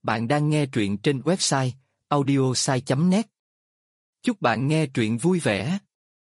Bạn đang nghe truyện trên website audiosai.net. Chúc bạn nghe truyện vui vẻ.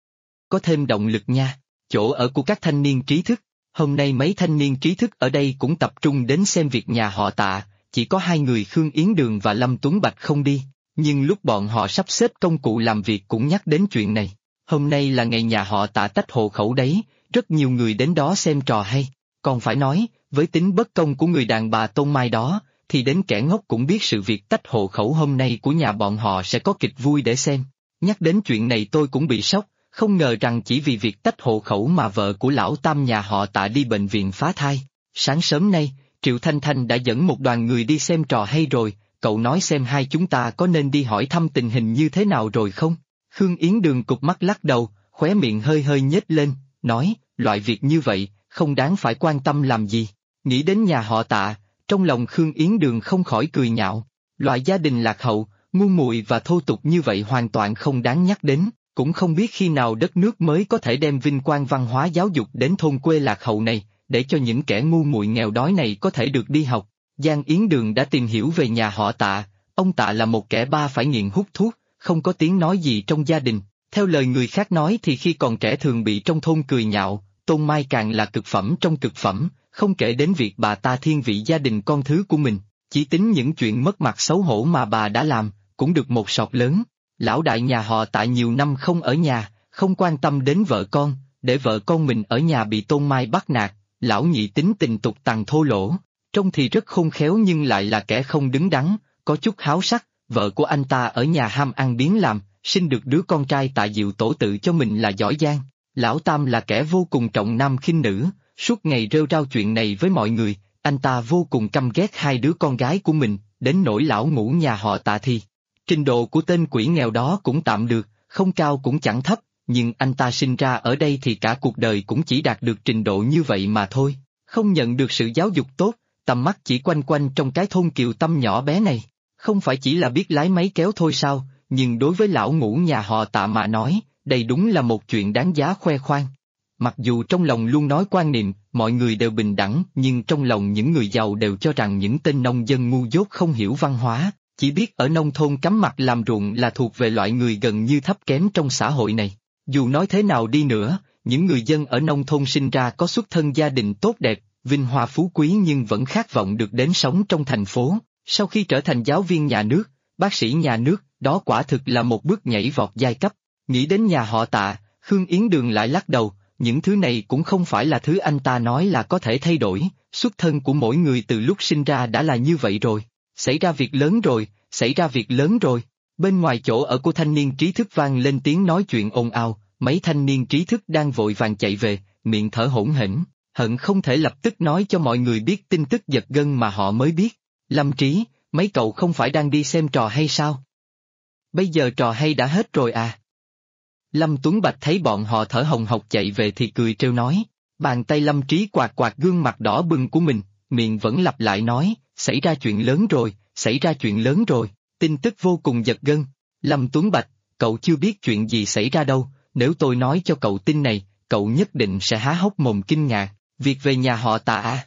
Có thêm động lực nha. Chỗ ở của các thanh niên trí thức. Hôm nay mấy thanh niên trí thức ở đây cũng tập trung đến xem việc nhà họ Tạ, chỉ có hai người Khương Yến Đường và Lâm Tuấn Bạch không đi, nhưng lúc bọn họ sắp xếp công cụ làm việc cũng nhắc đến chuyện này. Hôm nay là ngày nhà họ Tạ tách hộ khẩu đấy, rất nhiều người đến đó xem trò hay, còn phải nói, với tính bất công của người đàn bà Tôn Mai đó, thì đến kẻ ngốc cũng biết sự việc tách hộ khẩu hôm nay của nhà bọn họ sẽ có kịch vui để xem. Nhắc đến chuyện này tôi cũng bị sốc, không ngờ rằng chỉ vì việc tách hộ khẩu mà vợ của lão Tam nhà họ Tạ đi bệnh viện phá thai. Sáng sớm nay, Triệu Thanh Thanh đã dẫn một đoàn người đi xem trò hay rồi, cậu nói xem hai chúng ta có nên đi hỏi thăm tình hình như thế nào rồi không? Khương Yến Đường cụp mắt lắc đầu, khóe miệng hơi hơi nhếch lên, nói, loại việc như vậy, không đáng phải quan tâm làm gì. Nghĩ đến nhà họ Tạ, trong lòng Khương Yến Đường không khỏi cười nhạo. Loại gia đình lạc hậu, ngu muội và thô tục như vậy hoàn toàn không đáng nhắc đến, cũng không biết khi nào đất nước mới có thể đem vinh quang văn hóa giáo dục đến thôn quê lạc hậu này, để cho những kẻ ngu muội nghèo đói này có thể được đi học. Giang Yến Đường đã tìm hiểu về nhà họ Tạ, ông Tạ là một kẻ ba phải nghiện hút thuốc, không có tiếng nói gì trong gia đình. Theo lời người khác nói thì khi còn trẻ thường bị trong thôn cười nhạo, Tôn Mai càng là cực phẩm trong cực phẩm, không kể đến việc bà ta thiên vị gia đình con thứ của mình, chỉ tính những chuyện mất mặt xấu hổ mà bà đã làm, cũng được một sọt lớn. Lão đại nhà họ Tạ nhiều năm không ở nhà, không quan tâm đến vợ con, để vợ con mình ở nhà bị Tôn Mai bắt nạt. Lão nhị tính tình tục tằn thô lỗ, trông thì rất khôn khéo nhưng lại là kẻ không đứng đắn, có chút háo sắc. Vợ của anh ta ở nhà ham ăn biếng làm, sinh được đứa con trai Tạ Diệu tổ tự cho mình là giỏi giang. Lão Tam là kẻ vô cùng trọng nam khinh nữ, suốt ngày rêu rao chuyện này với mọi người. Anh ta vô cùng căm ghét hai đứa con gái của mình, đến nỗi lão ngũ nhà họ Tạ thì trình độ của tên quỷ nghèo đó cũng tạm được, không cao cũng chẳng thấp, nhưng anh ta sinh ra ở đây thì cả cuộc đời cũng chỉ đạt được trình độ như vậy mà thôi, không nhận được sự giáo dục tốt, tầm mắt chỉ quanh quanh trong cái thôn Kiều Tâm nhỏ bé này, không phải chỉ là biết lái máy kéo thôi sao, nhưng đối với lão ngũ nhà họ Tạ mà nói, đây đúng là một chuyện đáng giá khoe khoang. Mặc dù trong lòng luôn nói quan niệm, mọi người đều bình đẳng, nhưng trong lòng những người giàu đều cho rằng những tên nông dân ngu dốt không hiểu văn hóa, chỉ biết ở nông thôn cắm mặt làm ruộng là thuộc về loại người gần như thấp kém trong xã hội này. Dù nói thế nào đi nữa, những người dân ở nông thôn sinh ra có xuất thân gia đình tốt đẹp, vinh hoa phú quý nhưng vẫn khát vọng được đến sống trong thành phố. Sau khi trở thành giáo viên nhà nước, bác sĩ nhà nước, đó quả thực là một bước nhảy vọt giai cấp. Nghĩ đến nhà họ Tạ, Khương Yến Đường lại lắc đầu, những thứ này cũng không phải là thứ anh ta nói là có thể thay đổi, xuất thân của mỗi người từ lúc sinh ra đã là như vậy rồi. Xảy ra việc lớn rồi, xảy ra việc lớn rồi. Bên ngoài chỗ ở của thanh niên trí thức vang lên tiếng nói chuyện ồn ào, mấy thanh niên trí thức đang vội vàng chạy về, miệng thở hổn hển, hận không thể lập tức nói cho mọi người biết tin tức giật gân mà họ mới biết. Lâm Trí, mấy cậu không phải đang đi xem trò hay sao? Bây giờ trò hay đã hết rồi à? Lâm Tuấn Bạch thấy bọn họ thở hồng hộc chạy về thì cười trêu nói, bàn tay Lâm Trí quạt quạt gương mặt đỏ bừng của mình, miệng vẫn lặp lại nói, xảy ra chuyện lớn rồi, xảy ra chuyện lớn rồi, tin tức vô cùng giật gân. Lâm Tuấn Bạch, cậu chưa biết chuyện gì xảy ra đâu, nếu tôi nói cho cậu tin này, cậu nhất định sẽ há hốc mồm kinh ngạc, việc về nhà họ Tạ à?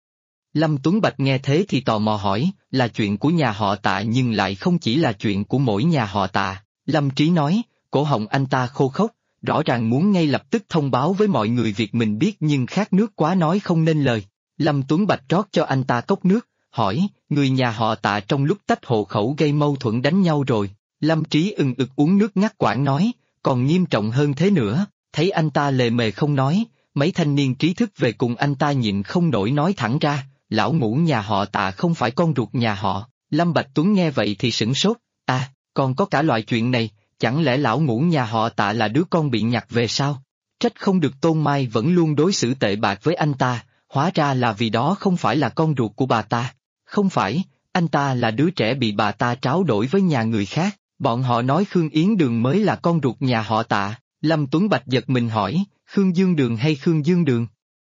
Lâm Tuấn Bạch nghe thế thì tò mò hỏi, là chuyện của nhà họ Tạ nhưng lại không chỉ là chuyện của mỗi nhà họ Tạ. Lâm Trí nói, cổ họng anh ta khô khốc, rõ ràng muốn ngay lập tức thông báo với mọi người việc mình biết nhưng khát nước quá nói không nên lời. Lâm Tuấn Bạch rót cho anh ta cốc nước, hỏi, người nhà họ Tạ trong lúc tách hộ khẩu gây mâu thuẫn đánh nhau rồi. Lâm Trí ừng ực uống nước ngắt quãng nói, còn nghiêm trọng hơn thế nữa, thấy anh ta lề mề không nói, mấy thanh niên trí thức về cùng anh ta nhịn không nổi nói thẳng ra, lão ngũ nhà họ Tạ không phải con ruột nhà họ. Lâm Bạch Tuấn nghe vậy thì sửng sốt, à, còn có cả loại chuyện này, chẳng lẽ lão ngũ nhà họ Tạ là đứa con bị nhặt về sao? Trách không được Tôn Mai vẫn luôn đối xử tệ bạc với anh ta, hóa ra là vì đó không phải là con ruột của bà ta. Không phải, anh ta là đứa trẻ bị bà ta tráo đổi với nhà người khác, bọn họ nói Khương Yến Đường mới là con ruột nhà họ Tạ. Lâm Tuấn Bạch giật mình hỏi, Khương Dương Đường hay Khương Dương Đường?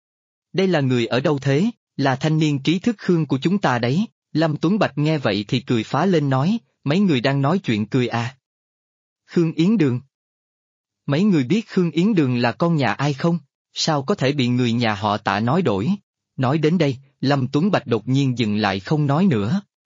Đây là người ở đâu thế? Là thanh niên trí thức Khương của chúng ta đấy. Lâm Tuấn Bạch nghe vậy thì cười phá lên nói, mấy người đang nói chuyện cười à? Khương Yến Đường? Mấy người biết Khương Yến Đường là con nhà ai không? Sao có thể bị người nhà họ Tạ nói đổi? Nói đến đây, Lâm Tuấn Bạch đột nhiên dừng lại không nói nữa.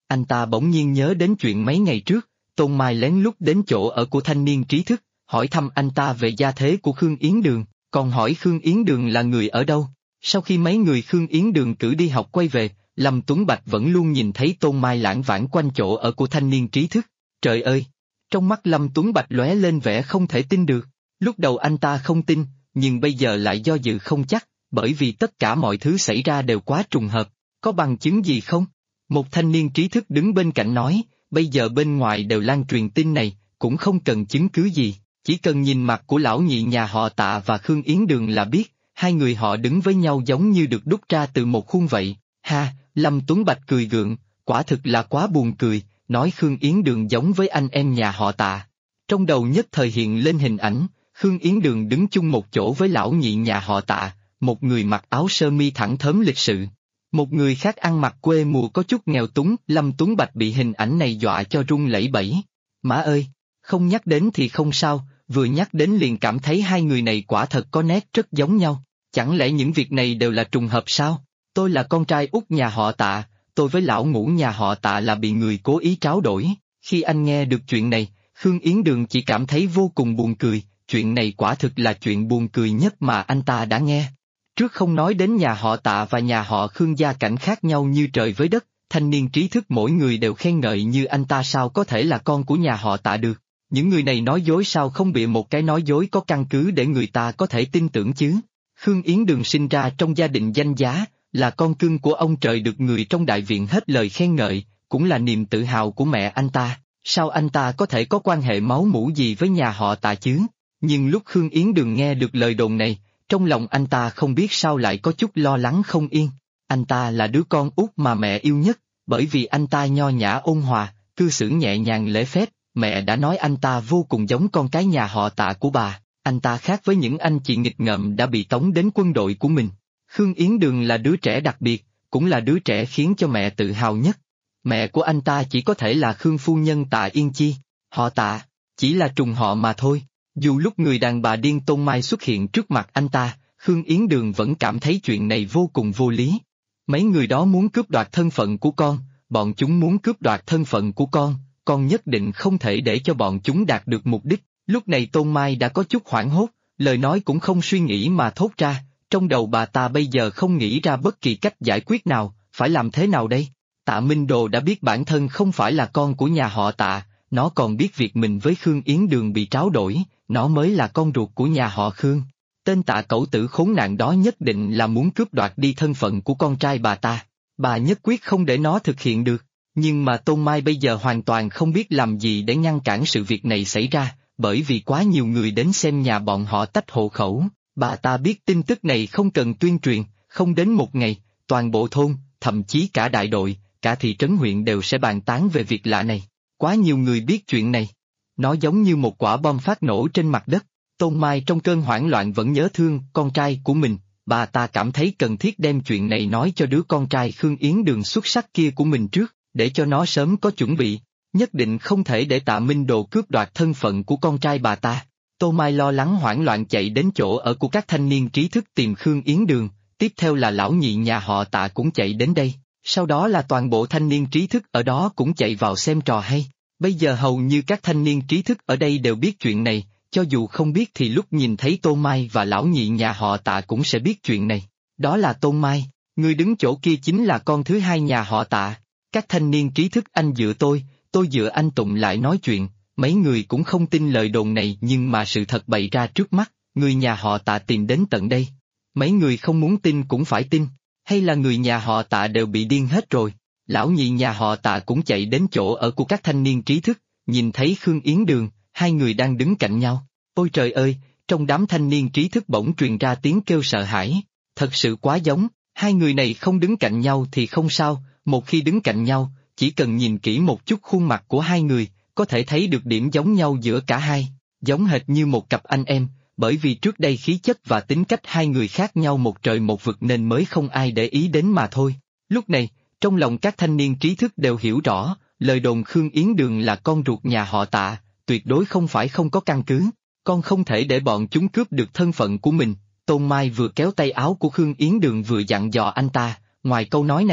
Anh ta bỗng nhiên nhớ đến chuyện mấy ngày trước, Tôn Mai lén lút đến chỗ ở của thanh niên trí thức, hỏi thăm anh ta về gia thế của Khương Yến Đường, còn hỏi Khương Yến Đường là người ở đâu. Sau khi mấy người Khương Yến Đường cử đi học quay về, Lâm Tuấn Bạch vẫn luôn nhìn thấy Tôn Mai lảng vảng quanh chỗ ở của thanh niên trí thức. Trời ơi! Trong mắt Lâm Tuấn Bạch lóe lên vẻ không thể tin được. Lúc đầu anh ta không tin, nhưng bây giờ lại do dự không chắc, bởi vì tất cả mọi thứ xảy ra đều quá trùng hợp. Có bằng chứng gì không? Một thanh niên trí thức đứng bên cạnh nói, bây giờ bên ngoài đều lan truyền tin này, cũng không cần chứng cứ gì, chỉ cần nhìn mặt của lão nhị nhà họ Tạ và Khương Yến Đường là biết, hai người họ đứng với nhau giống như được đúc ra từ một khuôn vậy. Ha, Lâm Tuấn Bạch cười gượng, quả thực là quá buồn cười, nói Khương Yến Đường giống với anh em nhà họ Tạ. Trong đầu nhất thời hiện lên hình ảnh, Khương Yến Đường đứng chung một chỗ với lão nhị nhà họ Tạ, một người mặc áo sơ mi thẳng thớm lịch sự. Một người khác ăn mặc quê mùa có chút nghèo túng, Lâm Tuấn Bạch bị hình ảnh này dọa cho run lẩy bẩy. Má ơi, không nhắc đến thì không sao, vừa nhắc đến liền cảm thấy hai người này quả thật có nét rất giống nhau. Chẳng lẽ những việc này đều là trùng hợp sao? Tôi là con trai út nhà họ Tạ, tôi với lão ngũ nhà họ Tạ là bị người cố ý tráo đổi. Khi anh nghe được chuyện này, Khương Yến Đường chỉ cảm thấy vô cùng buồn cười, chuyện này quả thực là chuyện buồn cười nhất mà anh ta đã nghe. Trước không nói đến nhà họ Tạ và nhà họ Khương gia cảnh khác nhau như trời với đất, thanh niên trí thức mỗi người đều khen ngợi như anh ta sao có thể là con của nhà họ Tạ được. Những người này nói dối sao không bịa một cái nói dối có căn cứ để người ta có thể tin tưởng chứ. Khương Yến Đường sinh ra trong gia đình danh giá, là con cưng của ông trời được người trong đại viện hết lời khen ngợi, cũng là niềm tự hào của mẹ anh ta, sao anh ta có thể có quan hệ máu mủ gì với nhà họ Tạ chứ? Nhưng lúc Khương Yến Đường nghe được lời đồn này, trong lòng anh ta không biết sao lại có chút lo lắng không yên. Anh ta là đứa con út mà mẹ yêu nhất, bởi vì anh ta nho nhã ôn hòa, cư xử nhẹ nhàng lễ phép, mẹ đã nói anh ta vô cùng giống con cái nhà họ Tạ của bà, anh ta khác với những anh chị nghịch ngợm đã bị tống đến quân đội của mình. Khương Yến Đường là đứa trẻ đặc biệt, cũng là đứa trẻ khiến cho mẹ tự hào nhất. Mẹ của anh ta chỉ có thể là Khương phu nhân Tạ Yên Chi, họ Tạ, chỉ là trùng họ mà thôi. Dù lúc người đàn bà điên Tôn Mai xuất hiện trước mặt anh ta, Khương Yến Đường vẫn cảm thấy chuyện này vô cùng vô lý. Mấy người đó muốn cướp đoạt thân phận của con, bọn chúng muốn cướp đoạt thân phận của con nhất định không thể để cho bọn chúng đạt được mục đích. Lúc này Tôn Mai đã có chút hoảng hốt, lời nói cũng không suy nghĩ mà thốt ra, trong đầu bà ta bây giờ không nghĩ ra bất kỳ cách giải quyết nào, phải làm thế nào đây? Tạ Minh Đồ đã biết bản thân không phải là con của nhà họ Tạ, nó còn biết việc mình với Khương Yến Đường bị tráo đổi, nó mới là con ruột của nhà họ Khương. Tên Tạ cẩu tử khốn nạn đó nhất định là muốn cướp đoạt đi thân phận của con trai bà ta, bà nhất quyết không để nó thực hiện được. Nhưng mà Tôn Mai bây giờ hoàn toàn không biết làm gì để ngăn cản sự việc này xảy ra, bởi vì quá nhiều người đến xem nhà bọn họ tách hộ khẩu. Bà ta biết tin tức này không cần tuyên truyền, không đến một ngày, toàn bộ thôn, thậm chí cả đại đội, cả thị trấn huyện đều sẽ bàn tán về việc lạ này. Quá nhiều người biết chuyện này. Nó giống như một quả bom phát nổ trên mặt đất. Tôn Mai trong cơn hoảng loạn vẫn nhớ thương con trai của mình, bà ta cảm thấy cần thiết đem chuyện này nói cho đứa con trai Khương Yến Đường xuất sắc kia của mình trước, để cho nó sớm có chuẩn bị. Nhất định không thể để Tạ Minh Đồ cướp đoạt thân phận của con trai bà ta. Tô Mai lo lắng hoảng loạn chạy đến chỗ ở của các thanh niên trí thức tìm Khương Yến Đường, tiếp theo là lão nhị nhà họ Tạ cũng chạy đến đây, sau đó là toàn bộ thanh niên trí thức ở đó cũng chạy vào xem trò hay. Bây giờ hầu như các thanh niên trí thức ở đây đều biết chuyện này, cho dù không biết thì lúc nhìn thấy Tô Mai và lão nhị nhà họ Tạ cũng sẽ biết chuyện này. Đó là Tô Mai, người đứng chỗ kia chính là con thứ hai nhà họ Tạ. Các thanh niên trí thức anh dựa tôi dựa anh tụng lại nói chuyện. Mấy người cũng không tin lời đồn này nhưng mà sự thật bày ra trước mắt, người nhà họ Tạ tìm đến tận đây. Mấy người không muốn tin cũng phải tin, hay là người nhà họ Tạ đều bị điên hết rồi. Lão nhị nhà họ Tạ cũng chạy đến chỗ ở của các thanh niên trí thức, nhìn thấy Khương Yến Đường, hai người đang đứng cạnh nhau. Ôi trời ơi, trong đám thanh niên trí thức bỗng truyền ra tiếng kêu sợ hãi, thật sự quá giống, hai người này không đứng cạnh nhau thì không sao, một khi đứng cạnh nhau, chỉ cần nhìn kỹ một chút khuôn mặt của hai người, có thể thấy được điểm giống nhau giữa cả hai, giống hệt như một cặp anh em, bởi vì trước đây khí chất và tính cách hai người khác nhau một trời một vực nên mới không ai để ý đến mà thôi. Lúc này, trong lòng các thanh niên trí thức đều hiểu rõ, lời đồn Khương Yến Đường là con ruột nhà họ Tạ, tuyệt đối không phải không có căn cứ, con không thể để bọn chúng cướp được thân phận của mình. Tôn Mai vừa kéo tay áo của Khương Yến Đường vừa dặn dò anh ta, ngoài câu nói này,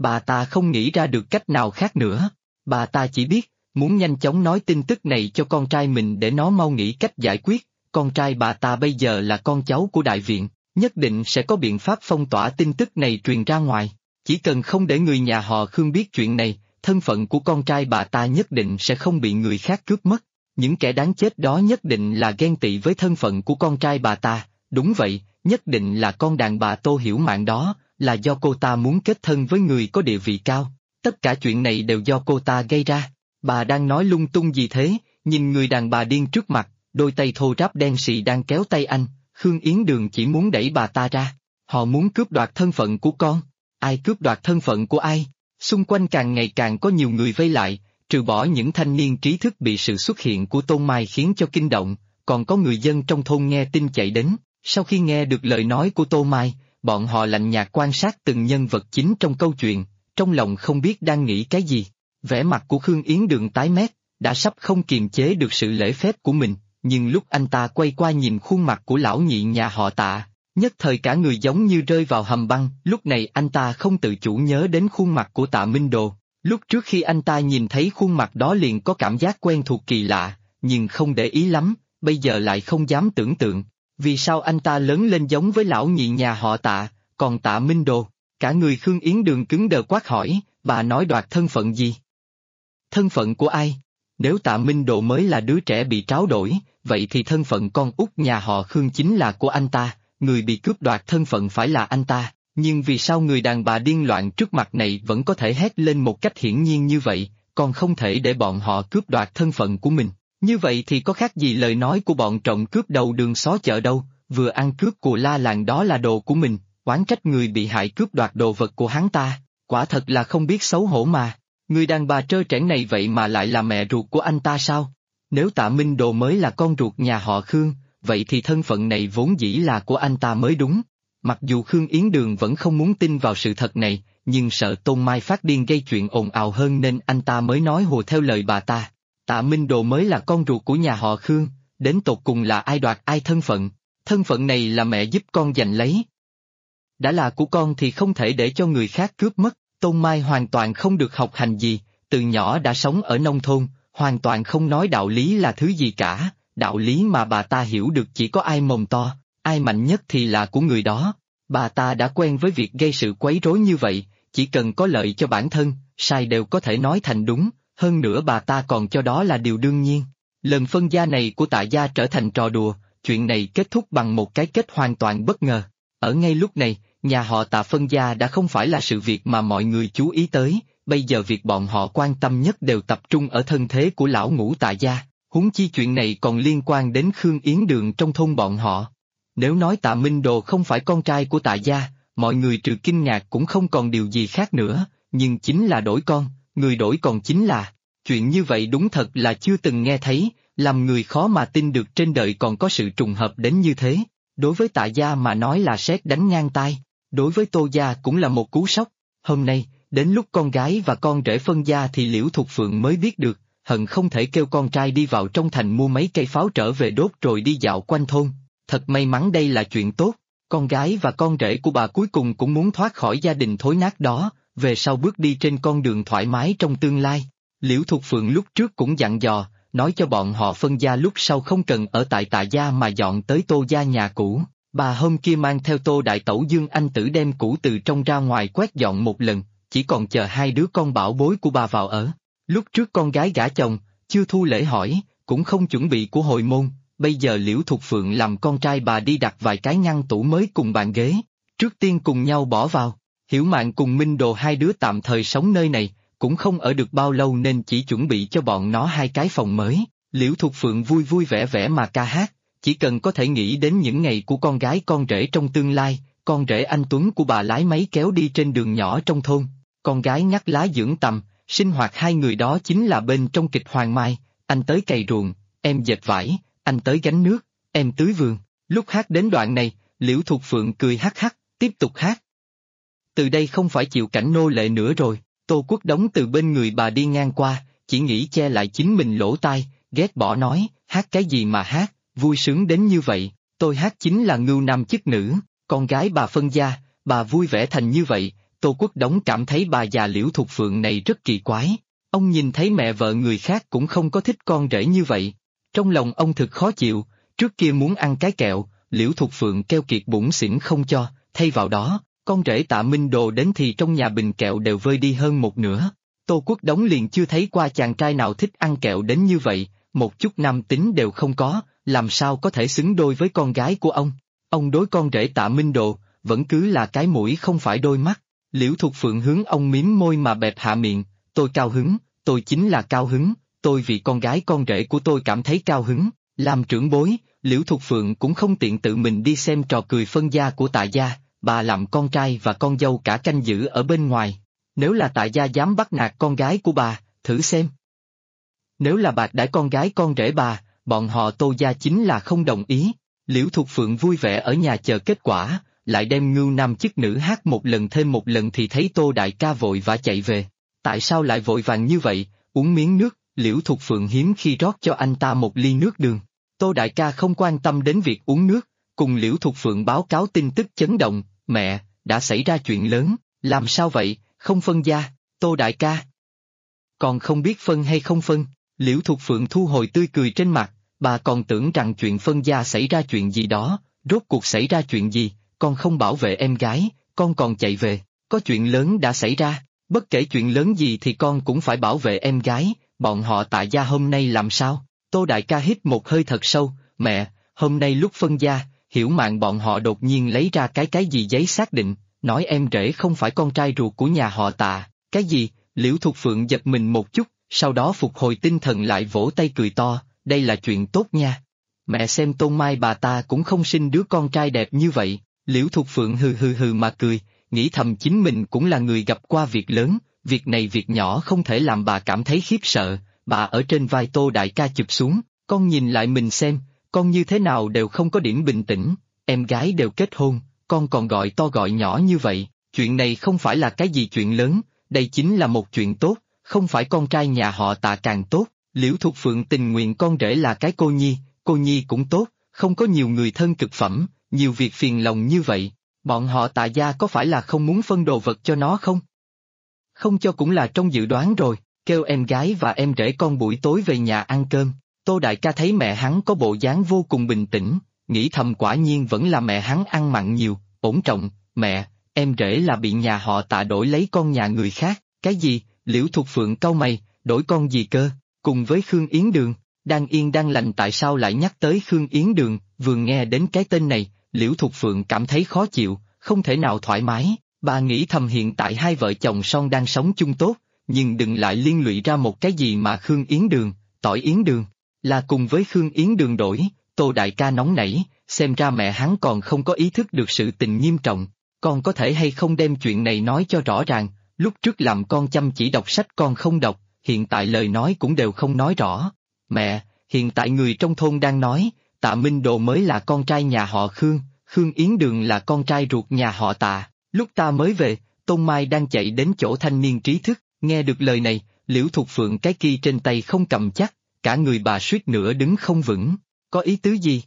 Bà ta không nghĩ ra được cách nào khác nữa. Bà ta chỉ biết, muốn nhanh chóng nói tin tức này cho con trai mình để nó mau nghĩ cách giải quyết. Con trai bà ta bây giờ là con cháu của đại viện, nhất định sẽ có biện pháp phong tỏa tin tức này truyền ra ngoài. Chỉ cần không để người nhà họ Khương biết chuyện này, thân phận của con trai bà ta nhất định sẽ không bị người khác cướp mất. Những kẻ đáng chết đó nhất định là ghen tị với thân phận của con trai bà ta. Đúng vậy, nhất định là con đàn bà Tô Hiểu Mạn đó, là do cô ta muốn kết thân với người có địa vị cao. Tất cả chuyện này đều do cô ta gây ra. Bà đang nói lung tung gì thế? Nhìn người đàn bà điên trước mặt, đôi tay thô ráp đen sì đang kéo tay anh. Khương Yến Đường chỉ muốn đẩy bà ta ra. Họ muốn cướp đoạt thân phận của con. Ai cướp đoạt thân phận của ai? Xung quanh càng ngày càng có nhiều người vây lại, trừ bỏ những thanh niên trí thức bị sự xuất hiện của Tôn Mai khiến cho kinh động, còn có người dân trong thôn nghe tin chạy đến. Sau khi nghe được lời nói của Tô Mai, bọn họ lạnh nhạt quan sát từng nhân vật chính trong câu chuyện, trong lòng không biết đang nghĩ cái gì. Vẻ mặt của Khương Yến Đường tái mét, đã sắp không kiềm chế được sự lễ phép của mình, nhưng lúc anh ta quay qua nhìn khuôn mặt của lão nhị nhà họ Tạ, nhất thời cả người giống như rơi vào hầm băng. Lúc này anh ta không tự chủ nhớ đến khuôn mặt của Tạ Minh Đồ. Lúc trước khi anh ta nhìn thấy khuôn mặt đó liền có cảm giác quen thuộc kỳ lạ, nhưng không để ý lắm, bây giờ lại không dám tưởng tượng. Vì sao anh ta lớn lên giống với lão nhị nhà họ Tạ, còn Tạ Minh Đồ? Cả người Khương Yến Đường cứng đờ quát hỏi, bà nói đoạt thân phận gì? Thân phận của ai? Nếu Tạ Minh Đồ mới là đứa trẻ bị tráo đổi, vậy thì thân phận con út nhà họ Khương chính là của anh ta, người bị cướp đoạt thân phận phải là anh ta. Nhưng vì sao người đàn bà điên loạn trước mặt này vẫn có thể hét lên một cách hiển nhiên như vậy, còn không thể để bọn họ cướp đoạt thân phận của mình? Như vậy thì có khác gì lời nói của bọn trộm cướp đầu đường xó chợ đâu, vừa ăn cướp của la làng đó là đồ của mình, oán trách người bị hại cướp đoạt đồ vật của hắn ta, quả thật là không biết xấu hổ mà. Người đàn bà trơ trẽn này vậy mà lại là mẹ ruột của anh ta sao? Nếu Tạ Minh Đồ mới là con ruột nhà họ Khương, vậy thì thân phận này vốn dĩ là của anh ta mới đúng. Mặc dù Khương Yến Đường vẫn không muốn tin vào sự thật này, nhưng sợ Tôn Mai phát điên gây chuyện ồn ào hơn nên anh ta mới nói hùa theo lời bà ta. Tạ Minh Đồ mới là con ruột của nhà họ Khương, đến tột cùng là ai đoạt ai thân phận này là mẹ giúp con giành lấy. Đã là của con thì không thể để cho người khác cướp mất. Tôn Mai hoàn toàn không được học hành gì, từ nhỏ đã sống ở nông thôn, hoàn toàn không nói đạo lý là thứ gì cả, đạo lý mà bà ta hiểu được chỉ có ai mồm to, ai mạnh nhất thì là của người đó. Bà ta đã quen với việc gây sự quấy rối như vậy, chỉ cần có lợi cho bản thân, sai đều có thể nói thành đúng, hơn nữa bà ta còn cho đó là điều đương nhiên. Lần phân gia này của Tạ gia trở thành trò đùa, chuyện này kết thúc bằng một cái kết hoàn toàn bất ngờ. Ở ngay lúc này, nhà họ Tạ phân gia đã không phải là sự việc mà mọi người chú ý tới, bây giờ việc bọn họ quan tâm nhất đều tập trung ở thân thế của lão ngũ Tạ gia, huống chi chuyện này còn liên quan đến Khương Yến Đường trong thôn bọn họ. Nếu nói Tạ Minh Đồ không phải con trai của Tạ gia, mọi người trừ kinh ngạc cũng không còn điều gì khác nữa, nhưng chính là đổi con, người đổi còn chính là, chuyện như vậy đúng thật là chưa từng nghe thấy, làm người khó mà tin được trên đời còn có sự trùng hợp đến như thế. Đối với Tạ gia mà nói là sét đánh ngang tai, đối với Tô gia cũng là một cú sốc. Hôm nay, đến lúc con gái và con rể phân gia thì Liễu Thục Phượng mới biết được, hận không thể kêu con trai đi vào trong thành mua mấy cây pháo trở về đốt rồi đi dạo quanh thôn. Thật may mắn đây là chuyện tốt, con gái và con rể của bà cuối cùng cũng muốn thoát khỏi gia đình thối nát đó, về sau bước đi trên con đường thoải mái trong tương lai. Liễu Thục Phượng lúc trước cũng dặn dò, nói cho bọn họ phân gia lúc sau không cần ở tại Tạ gia mà dọn tới Tô gia nhà cũ. Bà hôm kia mang theo Tô đại tẩu Dương Anh Tử đem cũ từ trong ra ngoài quét dọn một lần, chỉ còn chờ hai đứa con bảo bối của bà vào ở. Lúc trước con gái gả chồng, chưa thu lễ hỏi, cũng không chuẩn bị của hồi môn, bây giờ Liễu Thục Phượng làm con trai bà đi đặt vài cái ngăn tủ mới cùng bàn ghế, trước tiên cùng nhau bỏ vào. Hiểu Mạn cùng Minh Đồ hai đứa tạm thời sống nơi này, cũng không ở được bao lâu nên chỉ chuẩn bị cho bọn nó hai cái phòng mới. Liễu Thục Phượng vui vui vẻ vẻ mà ca hát, chỉ cần có thể nghĩ đến những ngày của con gái con rể trong tương lai, con rể anh Tuấn của bà lái máy kéo đi trên đường nhỏ trong thôn, con gái ngắt lá dưỡng tầm, sinh hoạt hai người đó chính là bên trong kịch Hoàng Mai, anh tới cày ruộng, em dệt vải, anh tới gánh nước, em tưới vườn. Lúc hát đến đoạn này, Liễu Thục Phượng cười hắc hắc, tiếp tục hát. Từ đây không phải chịu cảnh nô lệ nữa rồi. Tô Quốc Đống từ bên người bà đi ngang qua, chỉ nghĩ che lại chính mình lỗ tai, ghét bỏ nói, hát cái gì mà hát, vui sướng đến như vậy, tôi hát chính là ngưu nam chức nữ, con gái bà phân gia, bà vui vẻ thành như vậy, Tô Quốc Đống cảm thấy bà già Liễu Thục Phượng này rất kỳ quái. Ông nhìn thấy mẹ vợ người khác cũng không có thích con rể như vậy. Trong lòng ông thực khó chịu, trước kia muốn ăn cái kẹo, Liễu Thục Phượng keo kiệt bủn xỉn không cho, thay vào đó, con rể Tạ Minh Đồ đến thì trong nhà bình kẹo đều vơi đi hơn một nửa. Tô Quốc Đống liền chưa thấy qua chàng trai nào thích ăn kẹo đến như vậy, một chút nam tính đều không có, làm sao có thể xứng đôi với con gái của ông. Ông đối con rể Tạ Minh Đồ, vẫn cứ là cái mũi không phải đôi mắt. Liễu Thục Phượng hướng ông mím môi mà bẹp hạ miệng, tôi cao hứng, tôi chính là cao hứng, tôi vì con gái con rể của tôi cảm thấy cao hứng. Làm trưởng bối, Liễu Thục Phượng cũng không tiện tự mình đi xem trò cười phân gia của Tạ gia, bà làm con trai và con dâu cả canh giữ ở bên ngoài. Nếu là Tạ gia dám bắt nạt con gái của bà, thử xem. Nếu là bạc đãi con gái con rể bà, bọn họ Tô gia chính là không đồng ý. Liễu Thục Phượng vui vẻ ở nhà chờ kết quả, lại đem Ngưu Nam chức nữ hát một lần thêm một lần thì thấy Tô đại ca vội vã chạy về. Tại sao lại vội vàng như vậy? Uống miếng nước, Liễu Thục Phượng hiếm khi rót cho anh ta một ly nước đường. Tô đại ca không quan tâm đến việc uống nước, cùng Liễu Thục Phượng báo cáo tin tức chấn động, mẹ, đã xảy ra chuyện lớn, làm sao vậy, không phân gia, Tô đại ca. Còn không biết phân hay không phân, Liễu Thục Phượng thu hồi tươi cười trên mặt, bà còn tưởng rằng chuyện phân gia xảy ra chuyện gì đó, rốt cuộc xảy ra chuyện gì, con không bảo vệ em gái, con còn chạy về, có chuyện lớn đã xảy ra, bất kể chuyện lớn gì thì con cũng phải bảo vệ em gái, bọn họ Tạ gia hôm nay làm sao? Tô đại ca hít một hơi thật sâu, mẹ, hôm nay lúc phân gia, Hiểu Mạn bọn họ đột nhiên lấy ra cái gì giấy xác định, nói em rể không phải con trai ruột của nhà họ Tạ, cái gì? Liễu Thục Phượng giật mình một chút, sau đó phục hồi tinh thần lại vỗ tay cười to, đây là chuyện tốt nha. Mẹ xem Tôn Mai bà ta cũng không sinh đứa con trai đẹp như vậy, Liễu Thục Phượng hừ hừ hừ mà cười, nghĩ thầm chính mình cũng là người gặp qua việc lớn, việc này việc nhỏ không thể làm bà cảm thấy khiếp sợ, bà ở trên vai Tô đại ca chụp xuống, con nhìn lại mình xem, con như thế nào đều không có điểm bình tĩnh, em gái đều kết hôn, con còn gọi to gọi nhỏ như vậy, chuyện này không phải là cái gì chuyện lớn, đây chính là một chuyện tốt, không phải con trai nhà họ Tạ càng tốt, Liễu Thục Phượng tình nguyện con rể là cái cô nhi cũng tốt, không có nhiều người thân cực phẩm, nhiều việc phiền lòng như vậy, bọn họ Tạ gia có phải là không muốn phân đồ vật cho nó không? Không cho cũng là trong dự đoán rồi, kêu em gái và em rể con buổi tối về nhà ăn cơm, Tô đại ca thấy mẹ hắn có bộ dáng vô cùng bình tĩnh, nghĩ thầm quả nhiên vẫn là mẹ hắn ăn mặn nhiều, ổn trọng, mẹ, em rể là bị nhà họ Tạ đổi lấy con nhà người khác, cái gì? Liễu Thục Phượng cau mày, đổi con gì cơ, cùng với Khương Yến Đường, đang yên đang lành tại sao lại nhắc tới Khương Yến Đường, vừa nghe đến cái tên này, Liễu Thục Phượng cảm thấy khó chịu, không thể nào thoải mái, bà nghĩ thầm hiện tại hai vợ chồng son đang sống chung tốt, nhưng đừng lại liên lụy ra một cái gì mà Khương Yến Đường, tỏi Yến Đường, là cùng với Khương Yến Đường đổi, Tô đại ca nóng nảy, xem ra mẹ hắn còn không có ý thức được sự tình nghiêm trọng, con có thể hay không đem chuyện này nói cho rõ ràng, lúc trước làm con chăm chỉ đọc sách con không đọc, hiện tại lời nói cũng đều không nói rõ. Mẹ, hiện tại người trong thôn đang nói, Tạ Minh Đồ mới là con trai nhà họ Khương, Khương Yến Đường là con trai ruột nhà họ Tạ. Lúc ta mới về, Tôn Mai đang chạy đến chỗ thanh niên trí thức, nghe được lời này, Liễu Thục Phượng cái kia trên tay không cầm chắc, cả người bà suýt nữa đứng không vững, có ý tứ gì?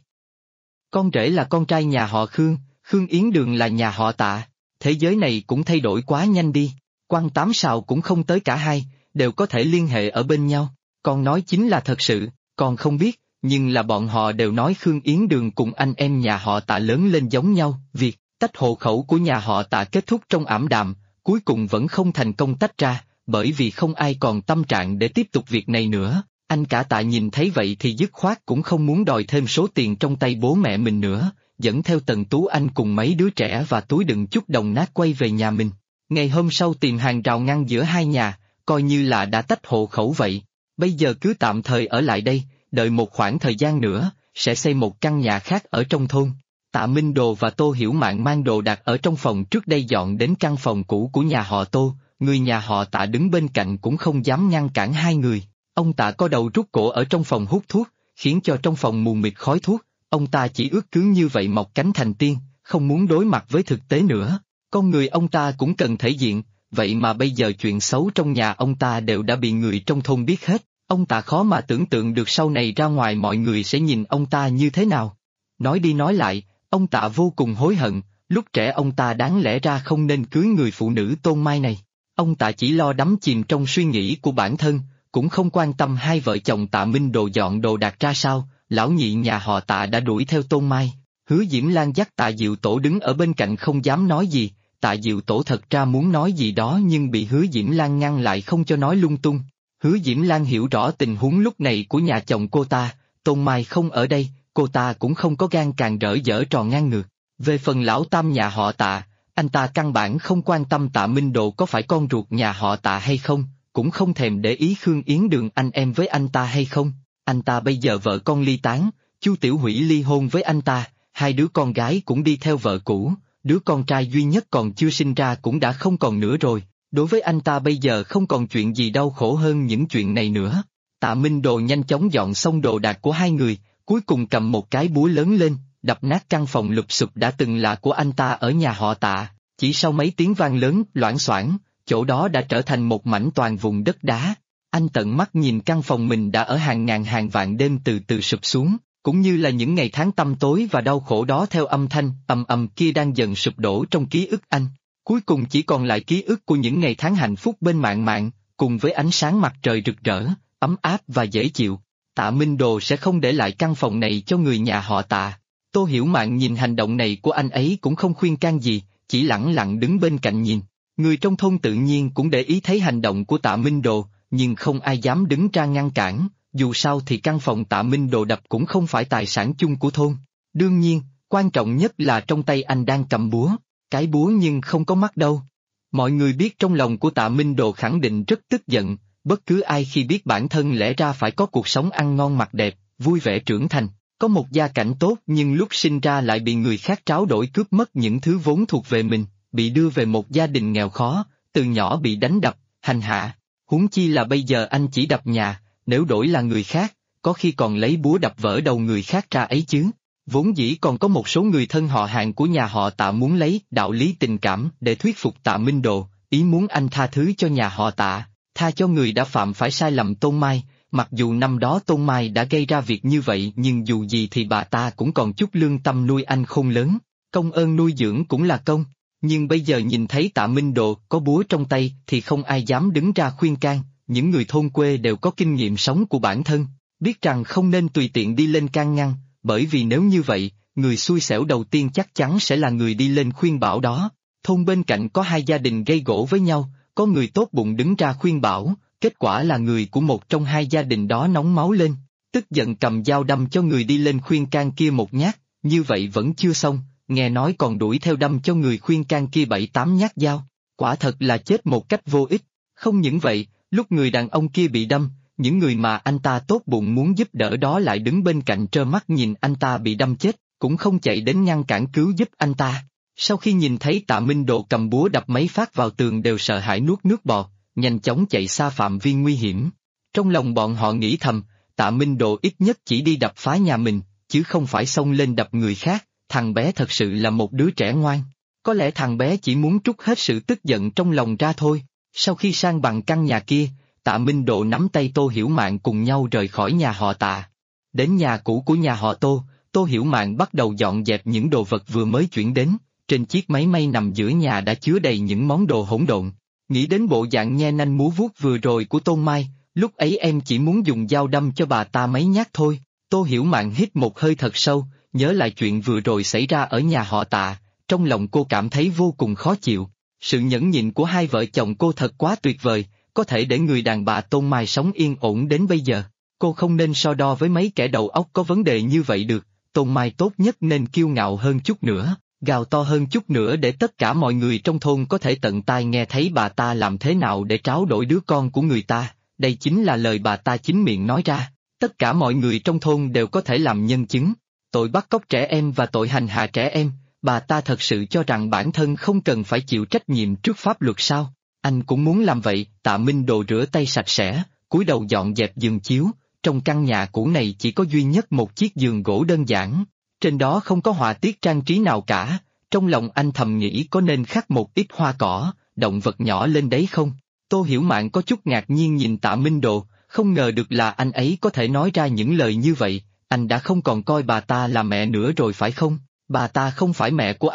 Con rể là con trai nhà họ Khương, Khương Yến Đường là nhà họ Tạ, thế giới này cũng thay đổi quá nhanh đi, quan tám sào cũng không tới cả hai, đều có thể liên hệ ở bên nhau, con nói chính là thật sự, con không biết, nhưng là bọn họ đều nói Khương Yến Đường cùng anh em nhà họ Tạ lớn lên giống nhau, việc tách hộ khẩu của nhà họ Tạ kết thúc trong ảm đạm, cuối cùng vẫn không thành công tách ra, bởi vì không ai còn tâm trạng để tiếp tục việc này nữa. Anh cả Tạ nhìn thấy vậy thì dứt khoát cũng không muốn đòi thêm số tiền trong tay bố mẹ mình nữa, dẫn theo Tần Tú Anh cùng mấy đứa trẻ và túi đựng chút đồng nát quay về nhà mình. Ngày hôm sau tìm hàng rào ngăn giữa hai nhà, coi như là đã tách hộ khẩu vậy. Bây giờ cứ tạm thời ở lại đây, đợi một khoảng thời gian nữa, sẽ xây một căn nhà khác ở trong thôn. Tạ Minh Đồ và Tô Hiểu Mạn mang đồ đạc ở trong phòng trước đây dọn đến căn phòng cũ của nhà họ Tô, người nhà họ Tạ đứng bên cạnh cũng không dám ngăn cản hai người. Ông Tạ có đầu rút cổ ở trong phòng hút thuốc, khiến cho trong phòng mù mịt khói thuốc, ông ta chỉ ước cứ như vậy mọc cánh thành tiên, không muốn đối mặt với thực tế nữa. Con người ông ta cũng cần thể diện, vậy mà bây giờ chuyện xấu trong nhà ông ta đều đã bị người trong thôn biết hết, ông ta khó mà tưởng tượng được sau này ra ngoài mọi người sẽ nhìn ông ta như thế nào. Nói đi nói lại, ông Tạ vô cùng hối hận, lúc trẻ ông ta đáng lẽ ra không nên cưới người phụ nữ Tôn Mai này. Ông ta chỉ lo đắm chìm trong suy nghĩ của bản thân, cũng không quan tâm hai vợ chồng Tạ Minh Đồ dọn đồ đạc ra sao. Lão nhị nhà họ Tạ đã đuổi theo Tôn Mai. Hứa Diễm Lan dắt Tạ Diệu Tổ đứng ở bên cạnh không dám nói gì. Tạ Diệu Tổ thật ra muốn nói gì đó nhưng bị Hứa Diễm Lan ngăn lại không cho nói lung tung. Hứa Diễm Lan hiểu rõ tình huống lúc này của nhà chồng cô ta, Tôn Mai không ở đây, cô ta cũng không có gan càng rỡ dở trò ngang ngược. Về phần lão tam nhà họ Tạ, anh ta căn bản không quan tâm Tạ Minh Đồ có phải con ruột nhà họ Tạ hay không, cũng không thèm để ý Khương Yến Đường anh em với anh ta hay không. Anh ta bây giờ vợ con ly tán, Chu Tiểu Hủy ly hôn với anh ta, hai đứa con gái cũng đi theo vợ cũ, đứa con trai duy nhất còn chưa sinh ra cũng đã không còn nữa rồi. Đối với anh ta bây giờ không còn chuyện gì đau khổ hơn những chuyện này nữa. Tạ Minh Đồ nhanh chóng dọn xong đồ đạc của hai người, cuối cùng cầm một cái búa lớn lên, đập nát căn phòng lụp xụp đã từng là của anh ta ở nhà họ Tạ. Chỉ sau mấy tiếng vang lớn, loảng xoảng, chỗ đó đã trở thành một mảnh toàn vùng đất đá. Anh tận mắt nhìn căn phòng mình đã ở hàng ngàn hàng vạn đêm từ từ sụp xuống, cũng như là những ngày tháng tăm tối và đau khổ đó theo âm thanh ầm ầm kia đang dần sụp đổ trong ký ức anh. Cuối cùng chỉ còn lại ký ức của những ngày tháng hạnh phúc bên mạn mạn, cùng với ánh sáng mặt trời rực rỡ, ấm áp và dễ chịu. Tạ Minh Đồ sẽ không để lại căn phòng này cho người nhà họ Tạ. Tô Hiểu Mạn nhìn hành động này của anh ấy cũng không khuyên can gì, chỉ lẳng lặng đứng bên cạnh nhìn. Người trong thôn tự nhiên cũng để ý thấy hành động của Tạ Minh Đồ, nhưng không ai dám đứng ra ngăn cản, dù sao thì căn phòng Tạ Minh Đồ đập cũng không phải tài sản chung của thôn. Đương nhiên, quan trọng nhất là trong tay anh đang cầm búa, cái búa nhưng không có mắt đâu. Mọi người biết trong lòng của Tạ Minh Đồ khẳng định rất tức giận, bất cứ ai khi biết bản thân lẽ ra phải có cuộc sống ăn ngon mặc đẹp, vui vẻ trưởng thành, có một gia cảnh tốt nhưng lúc sinh ra lại bị người khác tráo đổi cướp mất những thứ vốn thuộc về mình, bị đưa về một gia đình nghèo khó, từ nhỏ bị đánh đập, hành hạ. Huống chi là bây giờ anh chỉ đập nhà, nếu đổi là người khác, có khi còn lấy búa đập vỡ đầu người khác ra ấy chứ. Vốn dĩ còn có một số người thân họ hàng của nhà họ Tạ muốn lấy đạo lý tình cảm để thuyết phục Tạ Minh Đồ, ý muốn anh tha thứ cho nhà họ Tạ, tha cho người đã phạm phải sai lầm Tôn Mai. Mặc dù năm đó Tôn Mai đã gây ra việc như vậy nhưng dù gì thì bà ta cũng còn chút lương tâm nuôi anh khôn lớn, công ơn nuôi dưỡng cũng là công. Nhưng bây giờ nhìn thấy Tạ Minh Đồ có búa trong tay thì không ai dám đứng ra khuyên can, những người thôn quê đều có kinh nghiệm sống của bản thân, biết rằng không nên tùy tiện đi lên can ngăn, bởi vì nếu như vậy, người xui xẻo đầu tiên chắc chắn sẽ là người đi lên khuyên bảo đó. Thôn bên cạnh có hai gia đình gây gổ với nhau, có người tốt bụng đứng ra khuyên bảo, kết quả là người của một trong hai gia đình đó nóng máu lên, tức giận cầm dao đâm cho người đi lên khuyên can kia một nhát, như vậy vẫn chưa xong, nghe nói còn đuổi theo đâm cho người khuyên can kia 7-8 nhát dao, quả thật là chết một cách vô ích. Không những vậy, lúc người đàn ông kia bị đâm, những người mà anh ta tốt bụng muốn giúp đỡ đó lại đứng bên cạnh trơ mắt nhìn anh ta bị đâm chết, cũng không chạy đến ngăn cản cứu giúp anh ta. Sau khi nhìn thấy Tạ Minh Đồ cầm búa đập mấy phát vào tường đều sợ hãi nuốt nước bọt, nhanh chóng chạy xa phạm vi nguy hiểm. Trong lòng bọn họ nghĩ thầm, Tạ Minh Đồ ít nhất chỉ đi đập phá nhà mình, chứ không phải xông lên đập người khác, thằng bé thật sự là một đứa trẻ ngoan. Có lẽ thằng bé chỉ muốn trút hết sự tức giận trong lòng ra thôi. Sau khi sang bằng căn nhà kia, Tạ Minh Độ nắm tay Tô Hiểu Mạn cùng nhau rời khỏi nhà họ Tạ. Đến nhà cũ của nhà họ Tô, Tô Hiểu Mạn bắt đầu dọn dẹp những đồ vật vừa mới chuyển đến, trên chiếc máy may nằm giữa nhà đã chứa đầy những món đồ hỗn độn. Nghĩ đến bộ dạng nhe nanh múa vuốt vừa rồi của Tôn Mai, lúc ấy em chỉ muốn dùng dao đâm cho bà ta mấy nhát thôi. Tô Hiểu Mạn hít một hơi thật sâu, nhớ lại chuyện vừa rồi xảy ra ở nhà họ Tạ, trong lòng cô cảm thấy vô cùng khó chịu. Sự nhẫn nhịn của hai vợ chồng cô thật quá tuyệt vời, có thể để người đàn bà Tôn Mai sống yên ổn đến bây giờ. Cô không nên so đo với mấy kẻ đầu óc có vấn đề như vậy được, Tôn Mai tốt nhất nên kiêu ngạo hơn chút nữa, gào to hơn chút nữa để tất cả mọi người trong thôn có thể tận tai nghe thấy bà ta làm thế nào để tráo đổi đứa con của người ta. Đây chính là lời bà ta chính miệng nói ra, tất cả mọi người trong thôn đều có thể làm nhân chứng. Tội bắt cóc trẻ em và tội hành hạ trẻ em, bà ta thật sự cho rằng bản thân không cần phải chịu trách nhiệm trước pháp luật sao? Anh cũng muốn làm vậy. Tạ Minh Đồ rửa tay sạch sẽ, cúi đầu dọn dẹp giường chiếu. Trong căn nhà cũ này chỉ có duy nhất một chiếc giường gỗ đơn giản, trên đó không có họa tiết trang trí nào cả. Trong lòng anh thầm nghĩ có nên khắc một ít hoa cỏ, động vật nhỏ lên đấy không? Tô Hiểu Mạn có chút ngạc nhiên nhìn Tạ Minh Đồ, không ngờ được là anh ấy có thể nói ra những lời như vậy. Anh đã không còn coi bà ta là mẹ nữa rồi phải không? Bà ta không phải mẹ của anh,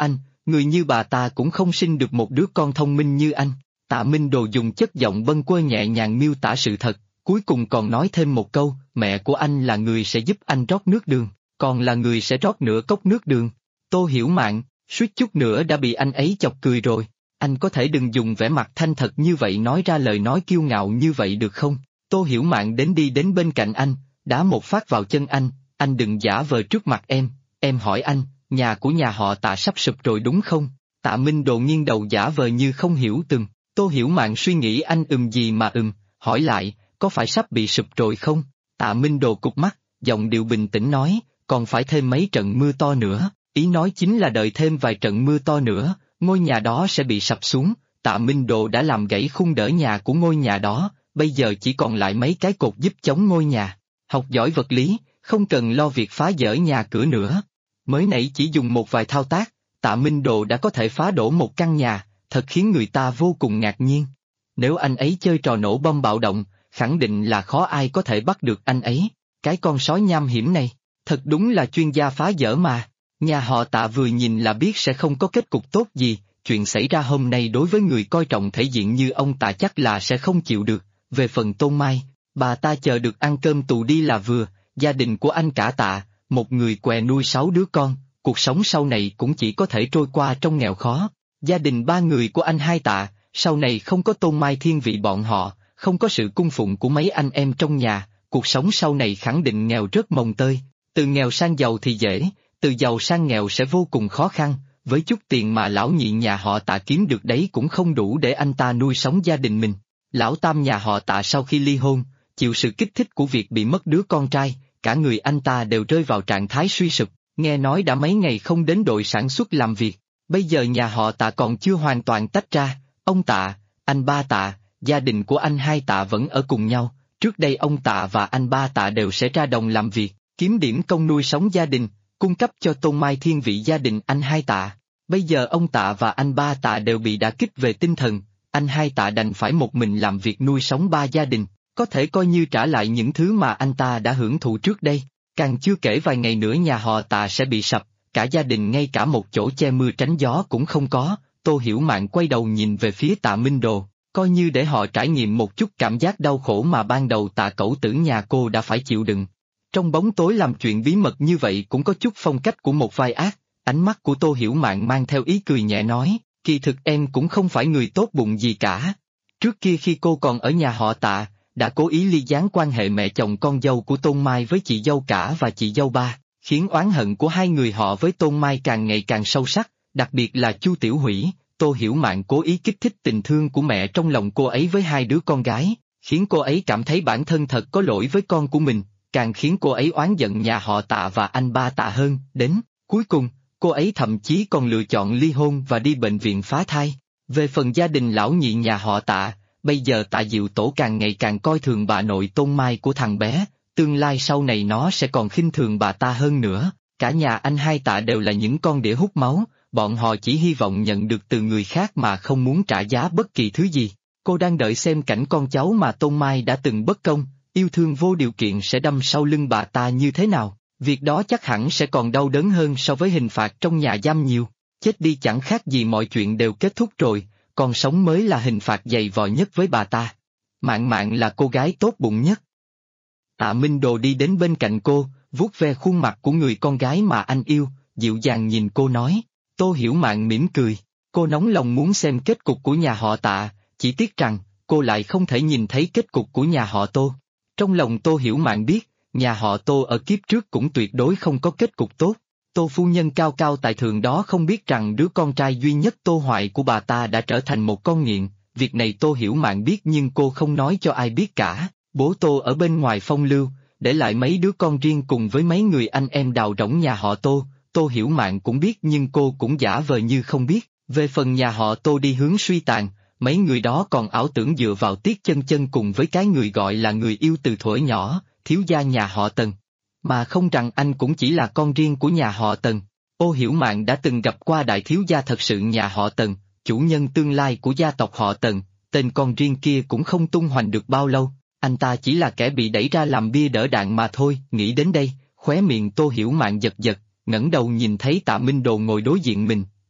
người như bà ta cũng không sinh được một đứa con thông minh như anh. Tạ Minh Đồ dùng chất giọng bâng quơ nhẹ nhàng miêu tả sự thật, cuối cùng còn nói thêm một câu, mẹ của anh là người sẽ giúp anh rót nước đường, còn là người sẽ rót nửa cốc nước đường. Tô Hiểu Mạn, suýt chút nữa đã bị anh ấy chọc cười rồi. Anh có thể đừng dùng vẻ mặt thanh thật như vậy nói ra lời nói kiêu ngạo như vậy được không? Tô Hiểu Mạn đi đến bên cạnh anh, đá một phát vào chân anh đừng giả vờ trước mặt em hỏi anh, nhà của nhà họ Tạ sắp sụp rồi đúng không? Tạ Minh Đồ nghiêng đầu giả vờ như không hiểu từng. Tô Hiểu Mạn suy nghĩ anh gì mà hỏi lại, có phải sắp bị sụp rồi không? Tạ Minh Đồ cụp mắt, giọng điệu bình tĩnh nói, còn phải thêm mấy trận mưa to nữa, ý nói chính là đợi thêm vài trận mưa to nữa, ngôi nhà đó sẽ bị sập xuống. Tạ Minh Đồ đã làm gãy khung đỡ nhà của ngôi nhà đó, bây giờ chỉ còn lại mấy cái cột giúp chống ngôi nhà. Học giỏi vật lý, không cần lo việc phá dỡ nhà cửa nữa. Mới nãy chỉ dùng một vài thao tác, Tạ Minh Đồ đã có thể phá đổ một căn nhà, thật khiến người ta vô cùng ngạc nhiên. Nếu anh ấy chơi trò nổ bom bạo động, khẳng định là khó ai có thể bắt được anh ấy. Cái con sói nham hiểm này, thật đúng là chuyên gia phá dỡ mà. Nhà họ Tạ vừa nhìn là biết sẽ không có kết cục tốt gì, chuyện xảy ra hôm nay đối với người coi trọng thể diện như ông Tạ chắc là sẽ không chịu được. Về phần Tôn Mai, bà ta chờ được ăn cơm tù đi là vừa, gia đình của anh cả Tạ, một người què nuôi 6 đứa con, cuộc sống sau này cũng chỉ có thể trôi qua trong nghèo khó. Gia đình 3 người của anh hai Tạ, sau này không có Tôn Mai thiên vị bọn họ, không có sự cung phụng của mấy anh em trong nhà, cuộc sống sau này khẳng định nghèo rất mồng tơi. Từ nghèo sang giàu thì dễ, từ giàu sang nghèo sẽ vô cùng khó khăn, với chút tiền mà lão nhị nhà họ Tạ kiếm được đấy cũng không đủ để anh ta nuôi sống gia đình mình. Lão tam nhà họ Tạ sau khi ly hôn, chịu sự kích thích của việc bị mất đứa con trai, cả người anh ta đều rơi vào trạng thái suy sụp, nghe nói đã mấy ngày không đến đội sản xuất làm việc. Bây giờ nhà họ Tạ còn chưa hoàn toàn tách ra, ông Tạ, anh ba Tạ, gia đình của anh hai Tạ vẫn ở cùng nhau, trước đây ông Tạ và anh ba Tạ đều sẽ ra đồng làm việc, kiếm điểm công nuôi sống gia đình, cung cấp cho Tôn Mai thiên vị gia đình anh hai Tạ. Bây giờ ông Tạ và anh ba Tạ đều bị đả kích về tinh thần, anh hai Tạ đành phải một mình làm việc nuôi sống 3 gia đình, có thể coi như trả lại những thứ mà anh ta đã hưởng thụ trước đây. Càng chưa kể vài ngày nữa nhà họ Tạ sẽ bị sập, cả gia đình ngay cả một chỗ che mưa tránh gió cũng không có. Tô Hiểu Mạn quay đầu nhìn về phía Tạ Minh Đồ, coi như để họ trải nghiệm một chút cảm giác đau khổ mà ban đầu Tạ cẩu tử nhà cô đã phải chịu đựng. Trong bóng tối làm chuyện bí mật như vậy cũng có chút phong cách của một vai ác, ánh mắt của Tô Hiểu Mạn mang theo ý cười nhẹ nói, kỳ thực em cũng không phải người tốt bụng gì cả. Trước kia khi cô còn ở nhà họ Tạ, đã cố ý ly gián quan hệ mẹ chồng con dâu của Tôn Mai với chị dâu cả và chị dâu ba, khiến oán hận của hai người họ với Tôn Mai càng ngày càng sâu sắc, đặc biệt là Chu Tiểu Hủy. Tô Hiểu Mạn cố ý kích thích tình thương của mẹ trong lòng cô ấy với 2 đứa con gái, khiến cô ấy cảm thấy bản thân thật có lỗi với con của mình, càng khiến cô ấy oán giận nhà họ Tạ và anh ba Tạ hơn. Đến cuối cùng, cô ấy thậm chí còn lựa chọn ly hôn và đi bệnh viện phá thai. Về phần gia đình lão nhị nhà họ Tạ, bây giờ Tạ Diệu Tổ càng ngày càng coi thường bà nội Tôn Mai của thằng bé, tương lai sau này nó sẽ còn khinh thường bà ta hơn nữa. Cả nhà anh hai Tạ đều là những con đĩa hút máu, bọn họ chỉ hy vọng nhận được từ người khác mà không muốn trả giá bất kỳ thứ gì. Cô đang đợi xem cảnh con cháu mà Tôn Mai đã từng bất công, yêu thương vô điều kiện sẽ đâm sau lưng bà ta như thế nào. Việc đó chắc hẳn sẽ còn đau đớn hơn so với hình phạt trong nhà giam nhiều. Chết đi chẳng khác gì mọi chuyện đều kết thúc rồi, còn sống mới là hình phạt dày vò nhất với bà ta. Mạn Mạn là cô gái tốt bụng nhất. Tạ Minh Đồ đi đến bên cạnh cô, vuốt ve khuôn mặt của người con gái mà anh yêu, dịu dàng nhìn cô nói. Tô Hiểu Mạn mỉm cười, cô nóng lòng muốn xem kết cục của nhà họ Tạ, chỉ tiếc rằng, cô lại không thể nhìn thấy kết cục của nhà họ Tô. Trong lòng Tô Hiểu Mạn biết, nhà họ Tô ở kiếp trước cũng tuyệt đối không có kết cục tốt. Tô phu nhân cao cao tại thượng đó không biết rằng đứa con trai duy nhất Tô Hoại của bà ta đã trở thành một con nghiện, việc này Tô Hiểu Mạn biết nhưng cô không nói cho ai biết cả. Bố Tô ở bên ngoài phong lưu, để lại mấy đứa con riêng cùng với mấy người anh em đào rỗng nhà họ Tô, Tô Hiểu Mạn cũng biết nhưng cô cũng giả vờ như không biết. Về phần nhà họ Tô đi hướng suy tàn, mấy người đó còn ảo tưởng dựa vào Tiết Chân Chân cùng với cái người gọi là người yêu từ thuở nhỏ, thiếu gia nhà họ Tần. Mà không rằng anh cũng chỉ là con riêng của nhà họ Tần. Ô Hiểu Mạn đã từng gặp qua đại thiếu gia thật sự nhà họ Tần, chủ nhân tương lai của gia tộc họ Tần, tên con riêng kia cũng không tung hoành được bao lâu, anh ta chỉ là kẻ bị đẩy ra làm bia đỡ đạn mà thôi. Nghĩ đến đây, khóe miệng Tô Hiểu Mạn giật giật, ngẩng đầu nhìn thấy Tạ Minh Đồ ngồi đối diện mình,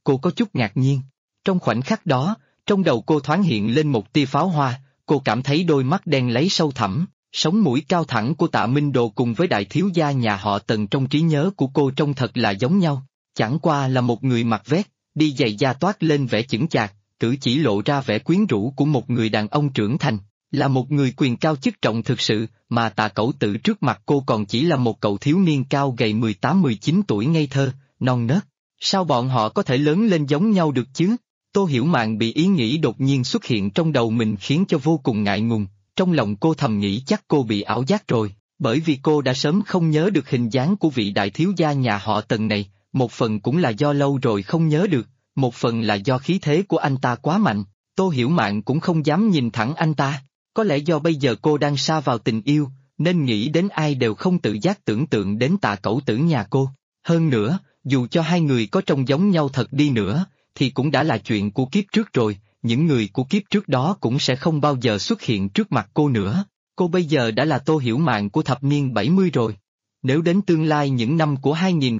cô có chút ngạc nhiên. Trong khoảnh khắc đó, trong đầu cô thoáng hiện lên một tia pháo hoa, cô cảm thấy đôi mắt đen láy sâu thẳm, sống mũi cao thẳng của Tạ Minh Đồ cùng với đại thiếu gia nhà họ Tần trong trí nhớ của cô trông thật là giống nhau. Chẳng qua là một người mặc vest, đi giày da toát lên vẻ chững chạc, cử chỉ lộ ra vẻ quyến rũ của một người đàn ông trưởng thành, là một người quyền cao chức trọng thực sự, mà Tạ Cẩu Tử trước mặt cô còn chỉ là một cậu thiếu niên cao gầy 18-19 tuổi ngây thơ, non nớt. Sao bọn họ có thể lớn lên giống nhau được chứ? Tô Hiểu Mạn bị ý nghĩ đột nhiên xuất hiện trong đầu mình khiến cho vô cùng ngại ngùng, trong lòng cô thầm nghĩ chắc cô bị ảo giác rồi, bởi vì cô đã sớm không nhớ được hình dáng của vị đại thiếu gia nhà họ Tần này, một phần cũng là do lâu rồi không nhớ được, một phần là do khí thế của anh ta quá mạnh, Tô Hiểu Mạn cũng không dám nhìn thẳng anh ta, có lẽ do bây giờ cô đang sa vào tình yêu, nên nghĩ đến ai đều không tự giác tưởng tượng đến Tạ Cẩu Tử nhà cô, hơn nữa, dù cho hai người có trông giống nhau thật đi nữa, thì cũng đã là chuyện của kiếp trước rồi, những người của kiếp trước đó cũng sẽ không bao giờ xuất hiện trước mặt cô nữa. Cô bây giờ đã là Tô Hiểu Mạn của thập niên 70 rồi. Nếu đến tương lai những năm của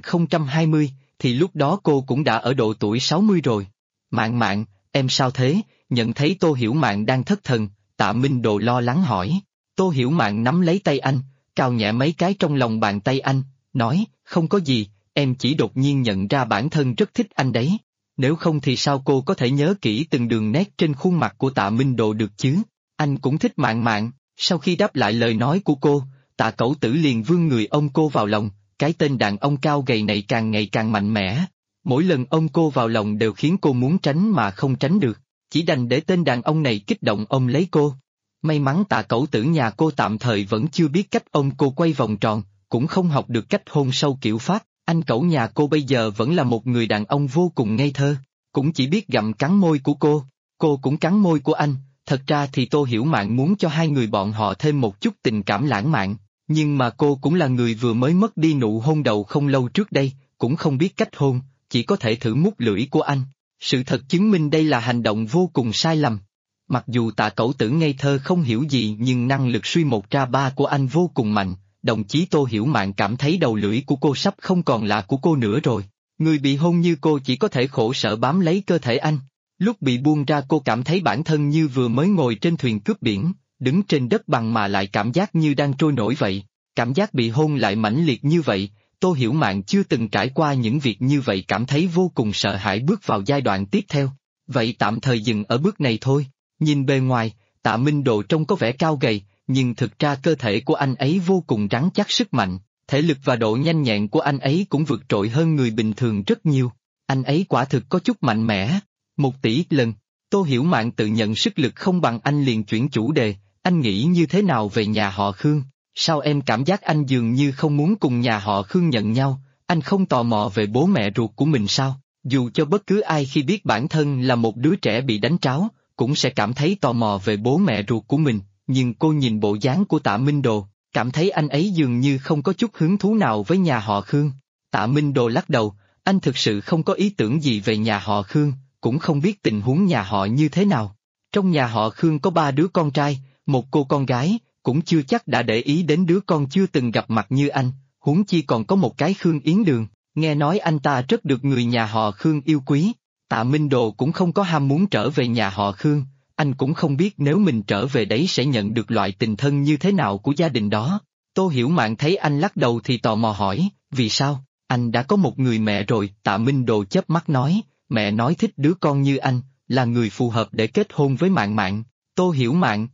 2020, thì lúc đó cô cũng đã ở độ tuổi 60 rồi. Mạn Mạn, em sao thế? Nhận thấy Tô Hiểu Mạn đang thất thần, Tạ Minh Đồ lo lắng hỏi. Tô Hiểu Mạn nắm lấy tay anh, cào nhẹ mấy cái trong lòng bàn tay anh, nói, không có gì, em chỉ đột nhiên nhận ra bản thân rất thích anh đấy. Nếu không thì sao cô có thể nhớ kỹ từng đường nét trên khuôn mặt của Tạ Minh Đồ được chứ? Anh cũng thích Mạn Mạn. Sau khi đáp lại lời nói của cô, Tạ Cẩu Tử liền vươn người ôm cô vào lòng, cái tên đàn ông cao gầy này càng ngày càng mạnh mẽ. Mỗi lần ôm cô vào lòng đều khiến cô muốn tránh mà không tránh được, chỉ đành để tên đàn ông này kích động ôm lấy cô. May mắn Tạ Cẩu Tử nhà cô tạm thời vẫn chưa biết cách ôm cô quay vòng tròn, cũng không học được cách hôn sâu kiểu Pháp. Anh cẩu nhà cô bây giờ vẫn là một người đàn ông vô cùng ngây thơ, cũng chỉ biết gặm cắn môi của cô cũng cắn môi của anh. Thật ra thì Tô Hiểu Mạn muốn cho hai người bọn họ thêm một chút tình cảm lãng mạn, nhưng mà cô cũng là người vừa mới mất đi nụ hôn đầu không lâu trước đây, cũng không biết cách hôn, chỉ có thể thử mút lưỡi của anh. Sự thật chứng minh đây là hành động vô cùng sai lầm. Mặc dù Tạ Cẩu Tử ngây thơ không hiểu gì nhưng năng lực suy một ra ba của anh vô cùng mạnh, đồng chí Tô Hiểu Mạn cảm thấy đầu lưỡi của cô sắp không còn là của cô nữa rồi. Người bị hôn như cô chỉ có thể khổ sở bám lấy cơ thể anh. Lúc bị buông ra cô cảm thấy bản thân như vừa mới ngồi trên thuyền cướp biển, đứng trên đất bằng mà lại cảm giác như đang trôi nổi vậy. Cảm giác bị hôn lại mãnh liệt như vậy, Tô Hiểu Mạn chưa từng trải qua những việc như vậy cảm thấy vô cùng sợ hãi bước vào giai đoạn tiếp theo. Vậy tạm thời dừng ở bước này thôi. Nhìn bề ngoài, Tạ Minh Độ trông có vẻ cao gầy, nhưng thực ra cơ thể của anh ấy vô cùng rắn chắc sức mạnh, thể lực và độ nhanh nhẹn của anh ấy cũng vượt trội hơn người bình thường rất nhiều. Anh ấy quả thực có chút mạnh mẽ. 1 tỷ lần, Tô Hiểu Mạn tự nhận sức lực không bằng anh liền chuyển chủ đề, anh nghĩ như thế nào về nhà họ Khương? Sao em cảm giác anh dường như không muốn cùng nhà họ Khương nhận nhau, anh không tò mò về bố mẹ ruột của mình sao? Dù cho bất cứ ai khi biết bản thân là một đứa trẻ bị đánh tráo, cũng sẽ cảm thấy tò mò về bố mẹ ruột của mình, nhưng cô nhìn bộ dáng của Tạ Minh Đồ, cảm thấy anh ấy dường như không có chút hứng thú nào với nhà họ Khương. Tạ Minh Đồ lắc đầu, anh thực sự không có ý tưởng gì về nhà họ Khương, cũng không biết tình huống nhà họ như thế nào. Trong nhà họ Khương có 3 đứa con trai, 1 cô con gái, cũng chưa chắc đã để ý đến đứa con chưa từng gặp mặt như anh, huống chi còn có một cái Khương Yến Đường, nghe nói anh ta rất được người nhà họ Khương yêu quý. Tạ Minh Đồ cũng không có ham muốn trở về nhà họ Khương, anh cũng không biết nếu mình trở về đấy sẽ nhận được loại tình thân như thế nào của gia đình đó. Tô Hiểu Mạn thấy anh lắc đầu thì tò mò hỏi, vì sao? Anh đã có một người mẹ rồi, Tạ Minh Đồ chớp mắt nói, mẹ nói thích đứa con như anh, là người phù hợp để kết hôn với Mạn Mạn. Tô Hiểu Mạn,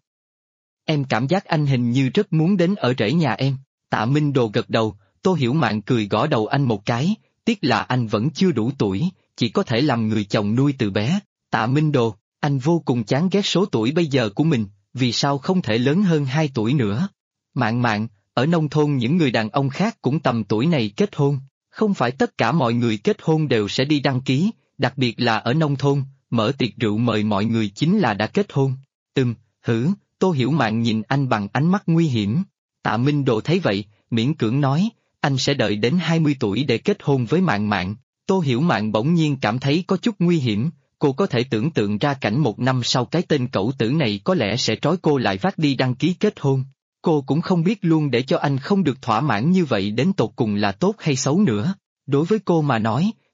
em cảm giác anh hình như rất muốn đến ở rễ nhà em. Tạ Minh Đồ gật đầu, Tô Hiểu Mạn cười gõ đầu anh một cái, tiếc là anh vẫn chưa đủ tuổi, chỉ có thể làm người chồng nuôi từ bé. Tạ Minh Đồ, anh vô cùng chán ghét số tuổi bây giờ của mình, vì sao không thể lớn hơn 2 tuổi nữa? Mạn Mạn, ở nông thôn những người đàn ông khác cũng tầm tuổi này kết hôn, không phải tất cả mọi người kết hôn đều sẽ đi đăng ký, đặc biệt là ở nông thôn, mở tiệc rượu mời mọi người chính là đã kết hôn. Hử, Tô Hiểu Mạn nhìn anh bằng ánh mắt nguy hiểm. Tạ Minh Đồ thấy vậy, miễn cưỡng nói, anh sẽ đợi đến 20 tuổi để kết hôn với Mạn Mạn. Tô Hiểu Mạn bỗng nhiên cảm thấy có chút nguy hiểm, cô có thể tưởng tượng ra cảnh 1 năm sau cái tên cẩu tử này có lẽ sẽ trói cô lại vác đi đăng ký kết hôn. Cô cũng không biết luôn để cho anh không được thỏa mãn như vậy đến tột cùng là tốt hay xấu nữa. Đối với cô mà nói,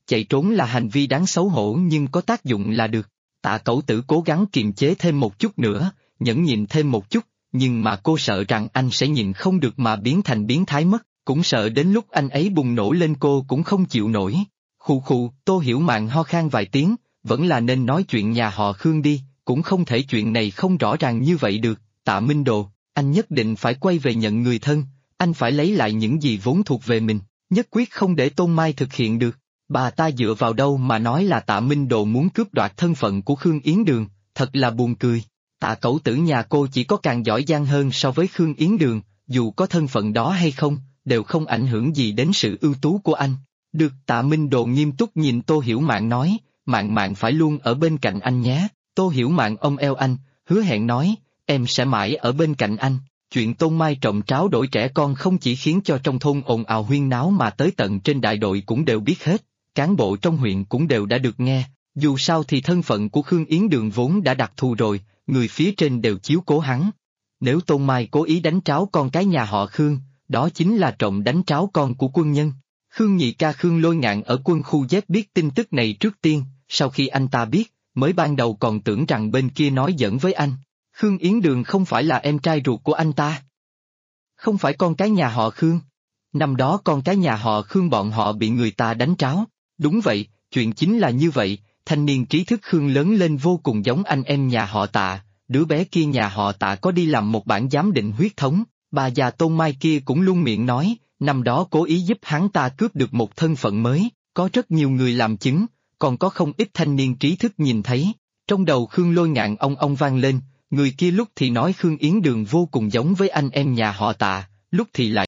chạy trốn là hành vi đáng xấu hổ nhưng có tác dụng là được. Tạ Cẩu Tử cố gắng kiềm chế thêm một chút nữa, nhẫn nhịn thêm một chút, nhưng mà cô sợ rằng anh sẽ nhịn không được mà biến thành biến thái mất, cũng sợ đến lúc anh ấy bùng nổ lên cô cũng không chịu nổi. Khụ khụ, Tô Hiểu Mạn ho khan vài tiếng, vẫn là nên nói chuyện nhà họ Khương đi, cũng không thể chuyện này không rõ ràng như vậy được. Tạ Minh Đồ, anh nhất định phải quay về nhận người thân, anh phải lấy lại những gì vốn thuộc về mình, nhất quyết không để Tôn Mai thực hiện được. Bà ta dựa vào đâu mà nói là Tạ Minh Đồ muốn cướp đoạt thân phận của Khương Yến Đường, thật là buồn cười. Tạ Cẩu Tử nhà cô chỉ có càng giỏi giang hơn so với Khương Yến Đường, dù có thân phận đó hay không, đều không ảnh hưởng gì đến sự ưu tú của anh. Được, Tạ Minh Đồ nghiêm túc nhìn Tô Hiểu Mạn nói, Mạn Mạn phải luôn ở bên cạnh anh nhé. Tô Hiểu Mạn ôm eo anh, hứa hẹn nói, em sẽ mãi ở bên cạnh anh. Chuyện Tôn Mai trộm tráo đổi trẻ con không chỉ khiến cho trong thôn ồn ào huyên náo mà tới tận trên đại đội cũng đều biết hết, cán bộ trong huyện cũng đều đã được nghe, dù sao thì thân phận của Khương Yến Đường vốn đã đặc thù rồi, người phía trên đều chiếu cố hắn. Nếu Tôn Mai cố ý đánh tráo con cái nhà họ Khương, đó chính là trộm đánh tráo con của quân nhân. Khương nhị ca Khương Lôi Ngạn ở quân khu Z biết tin tức này trước tiên, sau khi anh ta biết, mới ban đầu còn tưởng rằng bên kia nói giỡn với anh. Khương Yến Đường không phải là em trai ruột của anh ta. Không phải con cái nhà họ Khương. Năm đó con cái nhà họ Khương bọn họ bị người ta đánh tráo. Đúng vậy, chuyện chính là như vậy, thanh niên trí thức Khương lớn lên vô cùng giống anh em nhà họ Tạ, đứa bé kia nhà họ Tạ có đi làm một bản giám định huyết thống, bà già Tôn Mai kia cũng luôn miệng nói, năm đó cố ý giúp hắn ta cướp được một thân phận mới, có rất nhiều người làm chứng, còn có không ít thanh niên trí thức nhìn thấy. Trong đầu Khương Lôi Ngạn ong vang lên, người kia lúc thì nói Khương Yến Đường vô cùng giống với anh em nhà họ Tạ, lúc thì lại.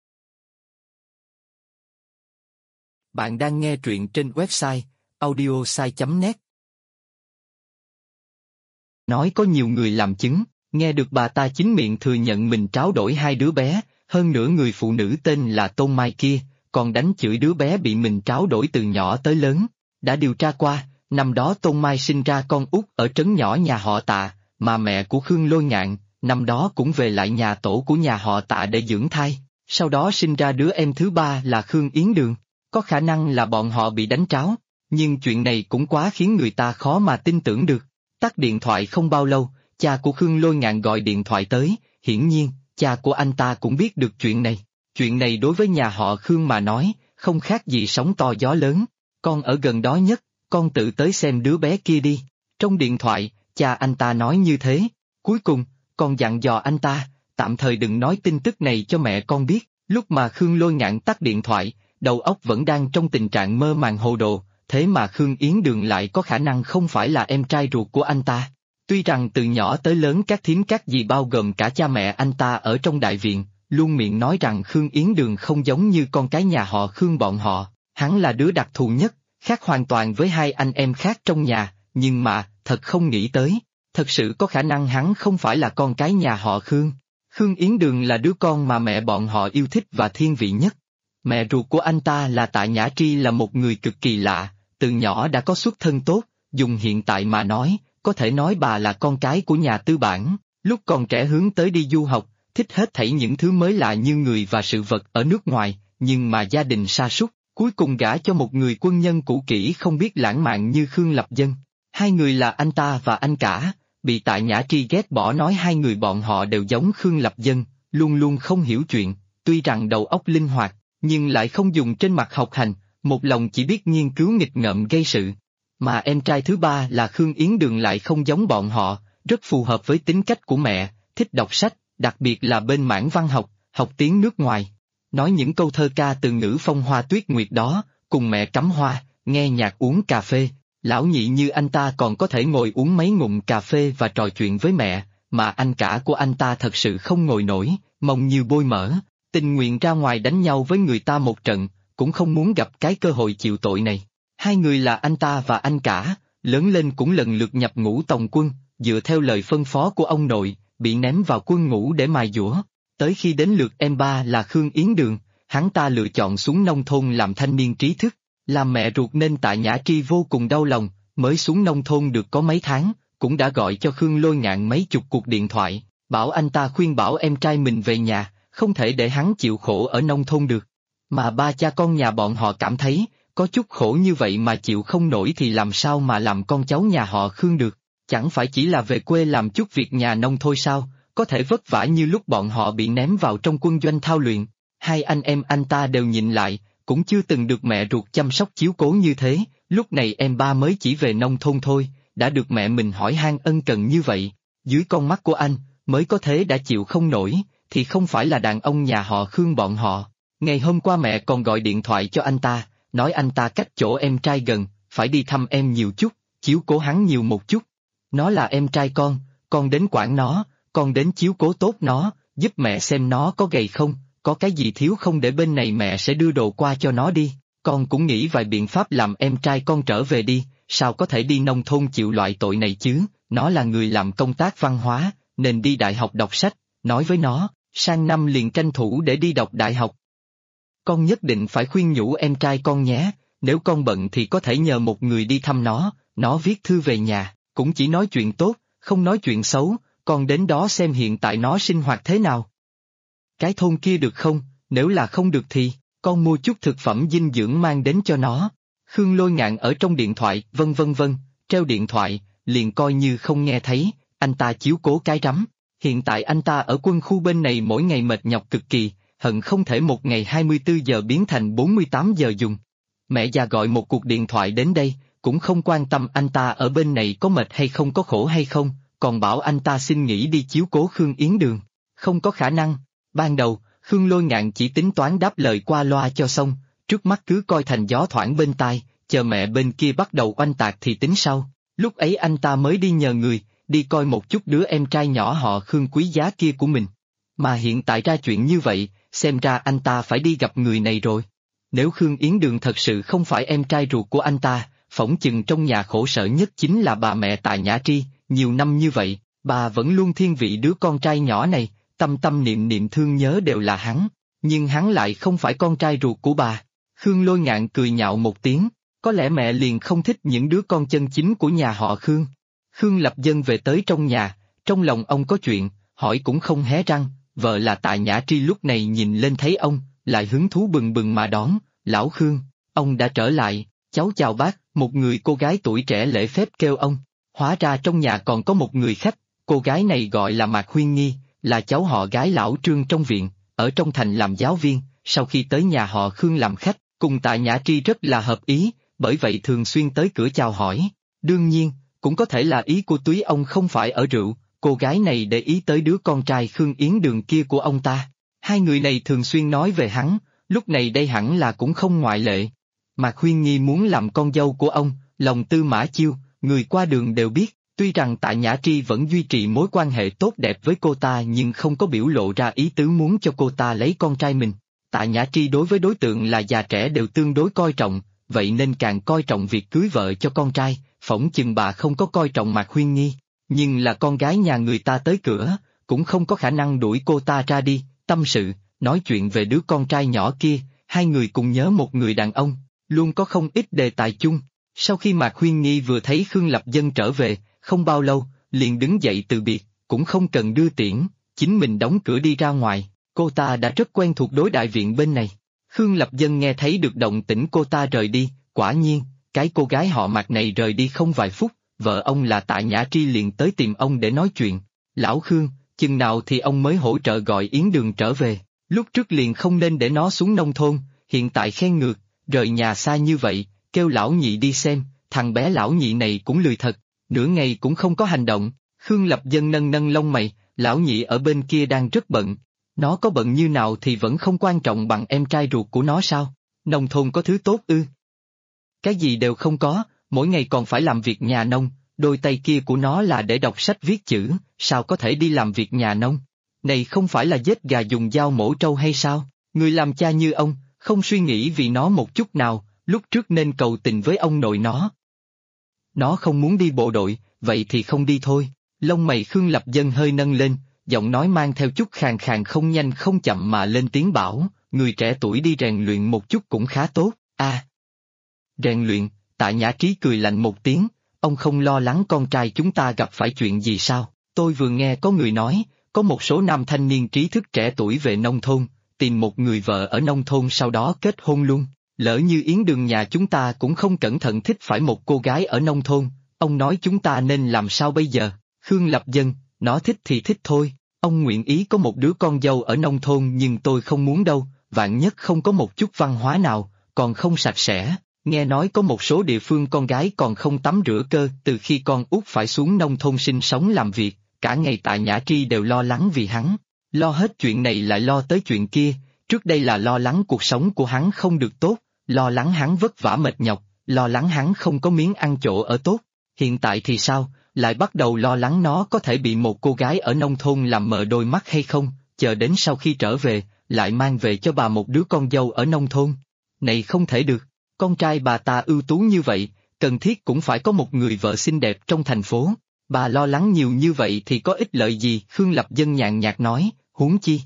Bạn đang nghe truyện trên website audiosai.net. Nói có nhiều người làm chứng, nghe được bà ta chính miệng thừa nhận mình tráo đổi hai đứa bé, hơn nữa người phụ nữ tên là Tôn Mai kia, còn đánh chửi đứa bé bị mình tráo đổi từ nhỏ tới lớn. Đã điều tra qua, năm đó Tôn Mai sinh ra con út ở trấn nhỏ nhà họ Tạ, mà mẹ của Khương Lôi Ngạn, năm đó cũng về lại nhà tổ của nhà họ Tạ để dưỡng thai, sau đó sinh ra đứa em thứ ba là Khương Yến Đường. Có khả năng là bọn họ bị đánh tráo, nhưng chuyện này cũng quá khiến người ta khó mà tin tưởng được. Tắt điện thoại không bao lâu, cha của Khương Lôi Ngạn gọi điện thoại tới, hiển nhiên, cha của anh ta cũng biết được chuyện này. Chuyện này đối với nhà họ Khương mà nói, không khác gì sóng to gió lớn. Con ở gần đó nhất, con tự tới xem đứa bé kia đi. Trong điện thoại, cha anh ta nói như thế. Cuối cùng, con dặn dò anh ta, tạm thời đừng nói tin tức này cho mẹ con biết. Lúc mà Khương Lôi Ngạn tắt điện thoại, đầu óc vẫn đang trong tình trạng mơ màng hồ đồ, thế mà Khương Yến Đường lại có khả năng không phải là em trai ruột của anh ta. Tuy rằng từ nhỏ tới lớn các thím các dì bao gồm cả cha mẹ anh ta ở trong đại viện, luôn miệng nói rằng Khương Yến Đường không giống như con cái nhà họ Khương bọn họ, hắn là đứa đặc thù nhất, khác hoàn toàn với hai anh em khác trong nhà, nhưng mà, thật không nghĩ tới, thật sự có khả năng hắn không phải là con cái nhà họ Khương. Khương Yến Đường là đứa con mà mẹ bọn họ yêu thích và thiên vị nhất. Mẹ ruột của anh ta là Tạ Nhã Tri là một người cực kỳ lạ, từ nhỏ đã có xuất thân tốt, dùng hiện tại mà nói, có thể nói bà là con cái của nhà tư bản, lúc còn trẻ hướng tới đi du học, thích hết thảy những thứ mới lạ như người và sự vật ở nước ngoài, nhưng mà gia đình sa sút, cuối cùng gả cho một người quân nhân cũ kỹ không biết lãng mạn như Khương Lập Dân. Hai người là anh ta và anh cả, bị Tạ Nhã Tri ghét bỏ nói hai người bọn họ đều giống Khương Lập Dân, luôn luôn không hiểu chuyện, tuy rằng đầu óc linh hoạt, nhưng lại không dùng trên mặt học hành, một lòng chỉ biết nghiên cứu nghịch ngợm gây sự. Mà em trai thứ ba là Khương Yến Đường lại không giống bọn họ, rất phù hợp với tính cách của mẹ, thích đọc sách, đặc biệt là bên mảng văn học, học tiếng nước ngoài. Nói những câu thơ ca từ ngữ phong hoa tuyết nguyệt đó, cùng mẹ cắm hoa, nghe nhạc uống cà phê, lão nhị như anh ta còn có thể ngồi uống mấy ngụm cà phê và trò chuyện với mẹ, mà anh cả của anh ta thật sự không ngồi nổi, mông như bôi mỡ, tình nguyện ra ngoài đánh nhau với người ta một trận, cũng không muốn gặp cái cơ hội chịu tội này. Hai người là anh ta và anh cả, lớn lên cũng lần lượt nhập ngũ tòng quân, dựa theo lời phân phó của ông nội, bị ném vào quân ngũ để mài dũa. Tới khi đến lượt em ba là Khương Yến Đường, hắn ta lựa chọn xuống nông thôn làm thanh niên trí thức, làm mẹ ruột nên Tạ Nhã Tri vô cùng đau lòng, mới xuống nông thôn được có mấy tháng, cũng đã gọi cho Khương Lôi Ngạn mấy chục cuộc điện thoại, bảo anh ta khuyên bảo em trai mình về nhà, không thể để hắn chịu khổ ở nông thôn được. Mà ba cha con nhà bọn họ cảm thấy, có chút khổ như vậy mà chịu không nổi thì làm sao mà làm con cháu nhà họ Khương được, chẳng phải chỉ là về quê làm chút việc nhà nông thôi sao, có thể vất vả như lúc bọn họ bị ném vào trong quân doanh thao luyện. Hai anh em anh ta đều nhìn lại, cũng chưa từng được mẹ ruột chăm sóc chiếu cố như thế, lúc này em ba mới chỉ về nông thôn thôi, đã được mẹ mình hỏi han ân cần như vậy, dưới con mắt của anh, mới có thế đã chịu không nổi, thì không phải là đàn ông nhà họ Khương bọn họ. Ngày hôm qua mẹ còn gọi điện thoại cho anh ta, nói anh ta cách chỗ em trai gần, phải đi thăm em nhiều chút, chiếu cố hắn nhiều một chút. Nó là em trai con đến quản nó, con đến chiếu cố tốt nó, giúp mẹ xem nó có gầy không, có cái gì thiếu không để bên này mẹ sẽ đưa đồ qua cho nó đi. Con cũng nghĩ vài biện pháp làm em trai con trở về đi, sao có thể đi nông thôn chịu loại tội này chứ, nó là người làm công tác văn hóa, nên đi đại học đọc sách, nói với nó, sang năm liền tranh thủ để đi đọc đại học. Con nhất định phải khuyên nhủ em trai con nhé, nếu con bận thì có thể nhờ một người đi thăm nó viết thư về nhà, cũng chỉ nói chuyện tốt, không nói chuyện xấu, con đến đó xem hiện tại nó sinh hoạt thế nào. Cái thôn kia được không, nếu là không được thì, con mua chút thực phẩm dinh dưỡng mang đến cho nó. Khương Lôi Ngạn ở trong điện thoại, vân, treo điện thoại, liền coi như không nghe thấy, anh ta chiếu cố cái rắm. Hiện tại anh ta ở quân khu bên này mỗi ngày mệt nhọc cực kỳ, hận không thể một ngày 24 giờ biến thành 48 giờ dùng. Mẹ già gọi một cuộc điện thoại đến đây, cũng không quan tâm anh ta ở bên này có mệt hay không có khổ hay không, còn bảo anh ta xin nghỉ đi chiếu cố Khương Yến Đường. Không có khả năng. Ban đầu, Khương Lôi Ngạn chỉ tính toán đáp lời qua loa cho xong, trước mắt cứ coi thành gió thoảng bên tai, chờ mẹ bên kia bắt đầu oanh tạc thì tính sau. Lúc ấy anh ta mới đi nhờ người, đi coi một chút đứa em trai nhỏ họ Khương quý giá kia của mình. Mà hiện tại ra chuyện như vậy, xem ra anh ta phải đi gặp người này rồi. Nếu Khương Yến Đường thật sự không phải em trai ruột của anh ta, phỏng chừng trong nhà khổ sở nhất chính là bà mẹ Tạ Nhã Tri, nhiều năm như vậy, bà vẫn luôn thiên vị đứa con trai nhỏ này, tâm tâm niệm niệm thương nhớ đều là hắn, nhưng hắn lại không phải con trai ruột của bà. Khương Lôi Ngạn cười nhạo một tiếng, có lẽ mẹ liền không thích những đứa con chân chính của nhà họ Khương. Khương Lập Dân về tới trong nhà, trong lòng ông có chuyện, hỏi cũng không hé răng, vợ là Tạ Nhã Tri lúc này nhìn lên thấy ông, lại hứng thú bừng bừng mà đón, lão Khương, ông đã trở lại, cháu chào bác, một người cô gái tuổi trẻ lễ phép kêu ông, hóa ra trong nhà còn có một người khách, cô gái này gọi là Mạc Huyên Nghi, là cháu họ gái lão Trương trong viện, ở trong thành làm giáo viên, sau khi tới nhà họ Khương làm khách, cùng Tạ Nhã Tri rất là hợp ý, bởi vậy thường xuyên tới cửa chào hỏi. Đương nhiên, cũng có thể là ý của túy ông không phải ở rượu, cô gái này để ý tới đứa con trai Khương Yến Đường kia của ông ta. Hai người này thường xuyên nói về hắn, lúc này đây hẳn là cũng không ngoại lệ. Mạc Huyên Nghi muốn làm con dâu của ông, lòng tư mã chiêu, người qua đường đều biết. Tuy rằng Tạ Nhã Tri vẫn duy trì mối quan hệ tốt đẹp với cô ta nhưng không có biểu lộ ra ý tứ muốn cho cô ta lấy con trai mình. Tạ Nhã Tri đối với đối tượng là già trẻ đều tương đối coi trọng, vậy nên càng coi trọng việc cưới vợ cho con trai, phỏng chừng bà không có coi trọng Mạc Huyên Nghi. Nhưng là con gái nhà người ta tới cửa, cũng không có khả năng đuổi cô ta ra đi, tâm sự, nói chuyện về đứa con trai nhỏ kia, hai người cùng nhớ một người đàn ông, luôn có không ít đề tài chung. Sau khi Mạc Huyên Nghi vừa thấy Khương Lập Dân trở về, không bao lâu, liền đứng dậy từ biệt, cũng không cần đưa tiễn, chính mình đóng cửa đi ra ngoài, cô ta đã rất quen thuộc đối đại viện bên này. Khương Lập Dân nghe thấy được động tĩnh cô ta rời đi, quả nhiên, cái cô gái họ Mạc này rời đi không vài phút, vợ ông là Tạ Nhã Tri liền tới tìm ông để nói chuyện. Lão Khương, chừng nào thì ông mới hỗ trợ gọi Yến Đường trở về, lúc trước liền không nên để nó xuống nông thôn, hiện tại khen ngược, rời nhà xa như vậy, kêu lão nhị đi xem, thằng bé lão nhị này cũng lười thật. Nửa ngày cũng không có hành động, Khương Lập Dân nâng nâng lông mày, lão nhị ở bên kia đang rất bận. Nó có bận như nào thì vẫn không quan trọng bằng em trai ruột của nó sao? Nông thôn có thứ tốt ư? Cái gì đều không có, mỗi ngày còn phải làm việc nhà nông, đôi tay kia của nó là để đọc sách viết chữ, sao có thể đi làm việc nhà nông? Này không phải là giết gà dùng dao mổ trâu hay sao? Người làm cha như ông, không suy nghĩ vì nó một chút nào, lúc trước nên cầu tình với ông nội nó. Nó không muốn đi bộ đội, vậy thì không đi thôi. Lông mày Khương Lập Dân hơi nâng lên, giọng nói mang theo chút khàn khàn không nhanh không chậm mà lên tiếng bảo, người trẻ tuổi đi rèn luyện một chút cũng khá tốt. Rèn luyện, Tạ Nhã Trí cười lạnh một tiếng, ông không lo lắng con trai chúng ta gặp phải chuyện gì sao? Tôi vừa nghe có người nói, có một số nam thanh niên trí thức trẻ tuổi về nông thôn, tìm một người vợ ở nông thôn sau đó kết hôn luôn. Lỡ như Yến Đường nhà chúng ta cũng không cẩn thận thích phải một cô gái ở nông thôn, ông nói chúng ta nên làm sao bây giờ? Khương Lập Dân, nó thích thì thích thôi, ông nguyện ý có một đứa con dâu ở nông thôn nhưng tôi không muốn đâu, vạn nhất không có một chút văn hóa nào, còn không sạch sẽ. Nghe nói có một số địa phương con gái còn không tắm rửa cơ, từ khi con út phải xuống nông thôn sinh sống làm việc, cả ngày Tạ Nhã Tri đều lo lắng vì hắn. Lo hết chuyện này lại lo tới chuyện kia, trước đây là lo lắng cuộc sống của hắn không được tốt, lo lắng hắn vất vả mệt nhọc, lo lắng hắn không có miếng ăn chỗ ở tốt. Hiện tại thì sao, lại bắt đầu lo lắng nó có thể bị một cô gái ở nông thôn làm mờ đôi mắt hay không, chờ đến sau khi trở về, lại mang về cho bà một đứa con dâu ở nông thôn. Này không thể được. Con trai bà ta ưu tú như vậy, cần thiết cũng phải có một người vợ xinh đẹp trong thành phố. Bà lo lắng nhiều như vậy thì có ích lợi gì? Khương Lập Dân nhàn nhạt nói, huống chi.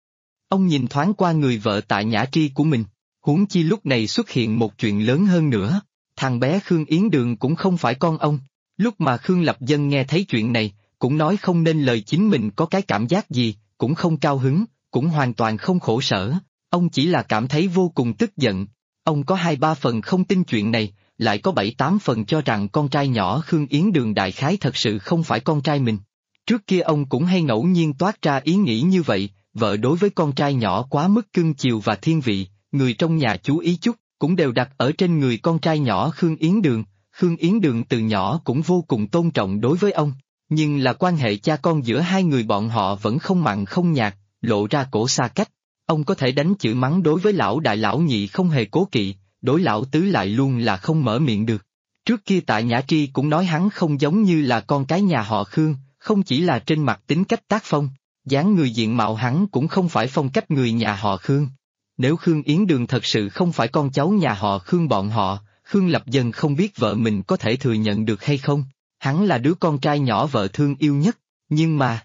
Ông nhìn thoáng qua người vợ Tạ Nhã Tri của mình, huống chi lúc này xuất hiện một chuyện lớn hơn nữa, thằng bé Khương Yến Đường cũng không phải con ông. Lúc mà Khương Lập Dân nghe thấy chuyện này, cũng nói không nên lời chính mình có cái cảm giác gì, cũng không cao hứng, cũng hoàn toàn không khổ sở, ông chỉ là cảm thấy vô cùng tức giận. Ông có 2-3 phần không tin chuyện này, lại có 7-8 phần cho rằng con trai nhỏ Khương Yến Đường đại khái thật sự không phải con trai mình. Trước kia ông cũng hay ngẫu nhiên toát ra ý nghĩ như vậy, vợ đối với con trai nhỏ quá mức cưng chiều và thiên vị, người trong nhà chú ý chút, cũng đều đặt ở trên người con trai nhỏ Khương Yến Đường. Khương Yến Đường từ nhỏ cũng vô cùng tôn trọng đối với ông, nhưng là quan hệ cha con giữa hai người bọn họ vẫn không mặn không nhạt, lộ ra cổ xa cách. Ông có thể đánh chửi mắng đối với lão đại lão nhị không hề cố kỵ, đối lão tứ lại luôn là không mở miệng được. Trước kia Tạ Nhã Tri cũng nói hắn không giống như là con cái nhà họ Khương, không chỉ là trên mặt tính cách tác phong, dáng người diện mạo hắn cũng không phải phong cách người nhà họ Khương. Nếu Khương Yến Đường thật sự không phải con cháu nhà họ Khương bọn họ, Khương Lập Dân không biết vợ mình có thể thừa nhận được hay không. Hắn là đứa con trai nhỏ vợ thương yêu nhất, nhưng mà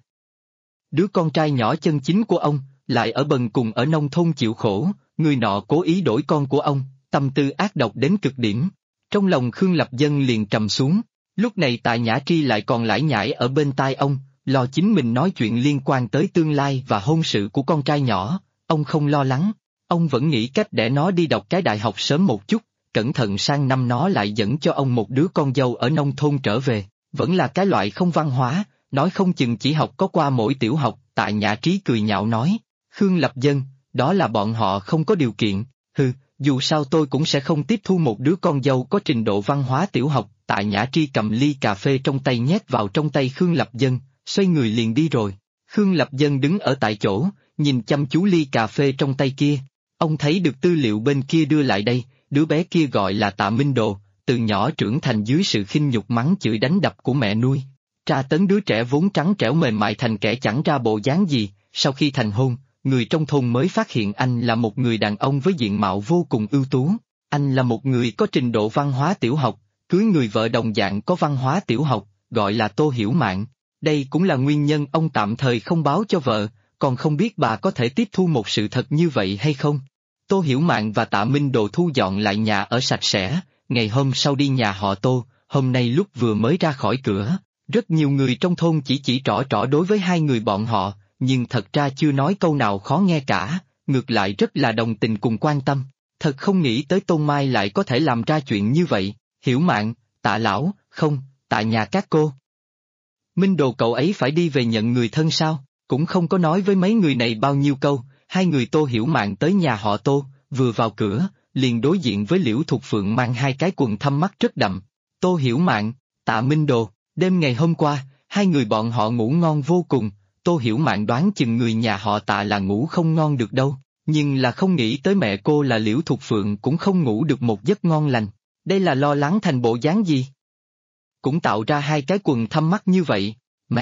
đứa con trai nhỏ chân chính của ông lại ở bần cùng ở nông thôn chịu khổ, người nọ cố ý đổi con của ông, tâm tư ác độc đến cực điểm. Trong lòng Khương Lập Dân liền trầm xuống, lúc này Tạ Nhã Tri lại còn lải nhải ở bên tai ông, lo chính mình nói chuyện liên quan tới tương lai và hôn sự của con trai nhỏ, ông không lo lắng, ông vẫn nghĩ cách để nó đi đọc cái đại học sớm một chút, cẩn thận sang năm nó lại dẫn cho ông một đứa con dâu ở nông thôn trở về, vẫn là cái loại không văn hóa, nói không chừng chỉ học có qua mỗi tiểu học. Tạ Nhã Trí cười nhạo nói, Khương Lập Dân, đó là bọn họ không có điều kiện, dù sao tôi cũng sẽ không tiếp thu một đứa con dâu có trình độ văn hóa tiểu học. Tạ Nhã Tri cầm ly cà phê trong tay nhét vào trong tay Khương Lập Dân, xoay người liền đi rồi. Khương Lập Dân đứng ở tại chỗ, nhìn chăm chú ly cà phê trong tay kia. Ông thấy được tư liệu bên kia đưa lại đây, đứa bé kia gọi là Tạ Minh Đồ, từ nhỏ trưởng thành dưới sự khinh nhục mắng chửi đánh đập của mẹ nuôi. Tra tấn đứa trẻ vốn trắng trẻo mềm mại thành kẻ chẳng ra bộ dáng gì, sau khi thành hôn, người trong thôn mới phát hiện anh là một người đàn ông với diện mạo vô cùng ưu tú. Anh là một người có trình độ văn hóa tiểu học, cưới người vợ đồng dạng có văn hóa tiểu học, gọi là Tô Hiểu Mạn. Đây cũng là nguyên nhân ông tạm thời không báo cho vợ, còn không biết bà có thể tiếp thu một sự thật như vậy hay không. Tô Hiểu Mạn và Tạ Minh Đồ thu dọn lại nhà ở sạch sẽ, ngày hôm sau đi nhà họ Tô, hôm nay lúc vừa mới ra khỏi cửa, rất nhiều người trong thôn chỉ trỏ đối với hai người bọn họ, nhưng thật ra chưa nói câu nào khó nghe cả, ngược lại rất là đồng tình cùng quan tâm. Thật không nghĩ tới Tôn Mai lại có thể làm ra chuyện như vậy. Hiểu Mạn, Tạ lão, không, tại nhà các cô. Minh Đồ cậu ấy phải đi về nhận người thân sao, cũng không có nói với mấy người này bao nhiêu câu. Hai người Tô Hiểu Mạn tới nhà họ Tô, vừa vào cửa, liền đối diện với Liễu Thục Phượng mang hai cái quần thâm mắt rất đậm. Tô Hiểu Mạn, Tạ Minh Đồ, đêm ngày hôm qua, hai người bọn họ ngủ ngon vô cùng. Tô Hiểu Mạn đoán chừng người nhà họ Tạ là ngủ không ngon được đâu, nhưng là không nghĩ tới mẹ cô là Liễu Thục Phượng cũng không ngủ được một giấc ngon lành. Đây là lo lắng thành bộ dáng gì? Cũng tạo ra hai cái quần thâm mắt như vậy.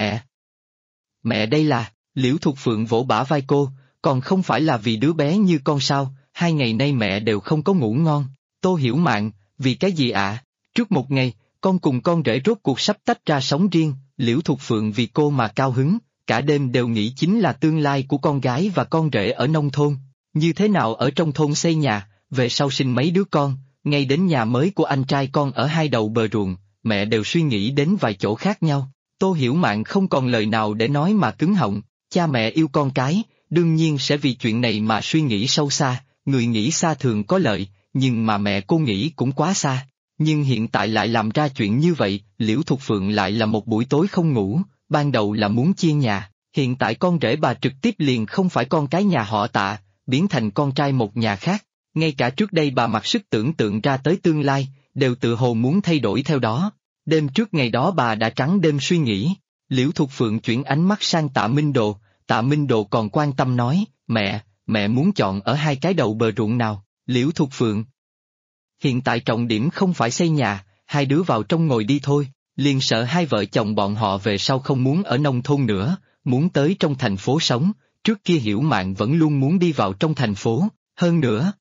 Mẹ đây là, Liễu Thục Phượng vỗ bả vai cô, còn không phải là vì đứa bé như con sao, 2 ngày nay mẹ đều không có ngủ ngon. Tô Hiểu Mạn, vì cái gì ạ? Trước một ngày, con cùng con rể rốt cuộc sắp tách ra sống riêng, Liễu Thục Phượng vì cô mà cao hứng, cả đêm đều nghĩ chính là tương lai của con gái và con rể ở nông thôn. Như thế nào ở trong thôn xây nhà, về sau sinh mấy đứa con, ngay đến nhà mới của anh trai con ở hai đầu bờ ruộng, mẹ đều suy nghĩ đến vài chỗ khác nhau. Tô Hiểu Mạn không còn lời nào để nói mà cứng họng, cha mẹ yêu con cái, đương nhiên sẽ vì chuyện này mà suy nghĩ sâu xa, người nghĩ xa thường có lợi, nhưng mà mẹ cô nghĩ cũng quá xa. Nhưng hiện tại lại làm ra chuyện như vậy, Liễu Thục Phượng lại là một buổi tối không ngủ, ban đầu là muốn chia nhà, hiện tại con rể bà trực tiếp liền không phải con cái nhà họ Tạ, biến thành con trai một nhà khác. Ngay cả trước đây bà mặc sức tưởng tượng ra tới tương lai, đều tự hồ muốn thay đổi theo đó. Đêm trước ngày đó bà đã trắng đêm suy nghĩ. Liễu Thục Phượng chuyển ánh mắt sang Tạ Minh Đồ, Tạ Minh Đồ còn quan tâm nói, mẹ muốn chọn ở hai cái đầu bờ ruộng nào, Liễu Thục Phượng. Hiện tại trọng điểm không phải xây nhà, hai đứa vào trong ngồi đi thôi, liền sợ hai vợ chồng bọn họ về sau không muốn ở nông thôn nữa, muốn tới trong thành phố sống, trước kia Hiểu Mạn vẫn luôn muốn đi vào trong thành phố, hơn nữa.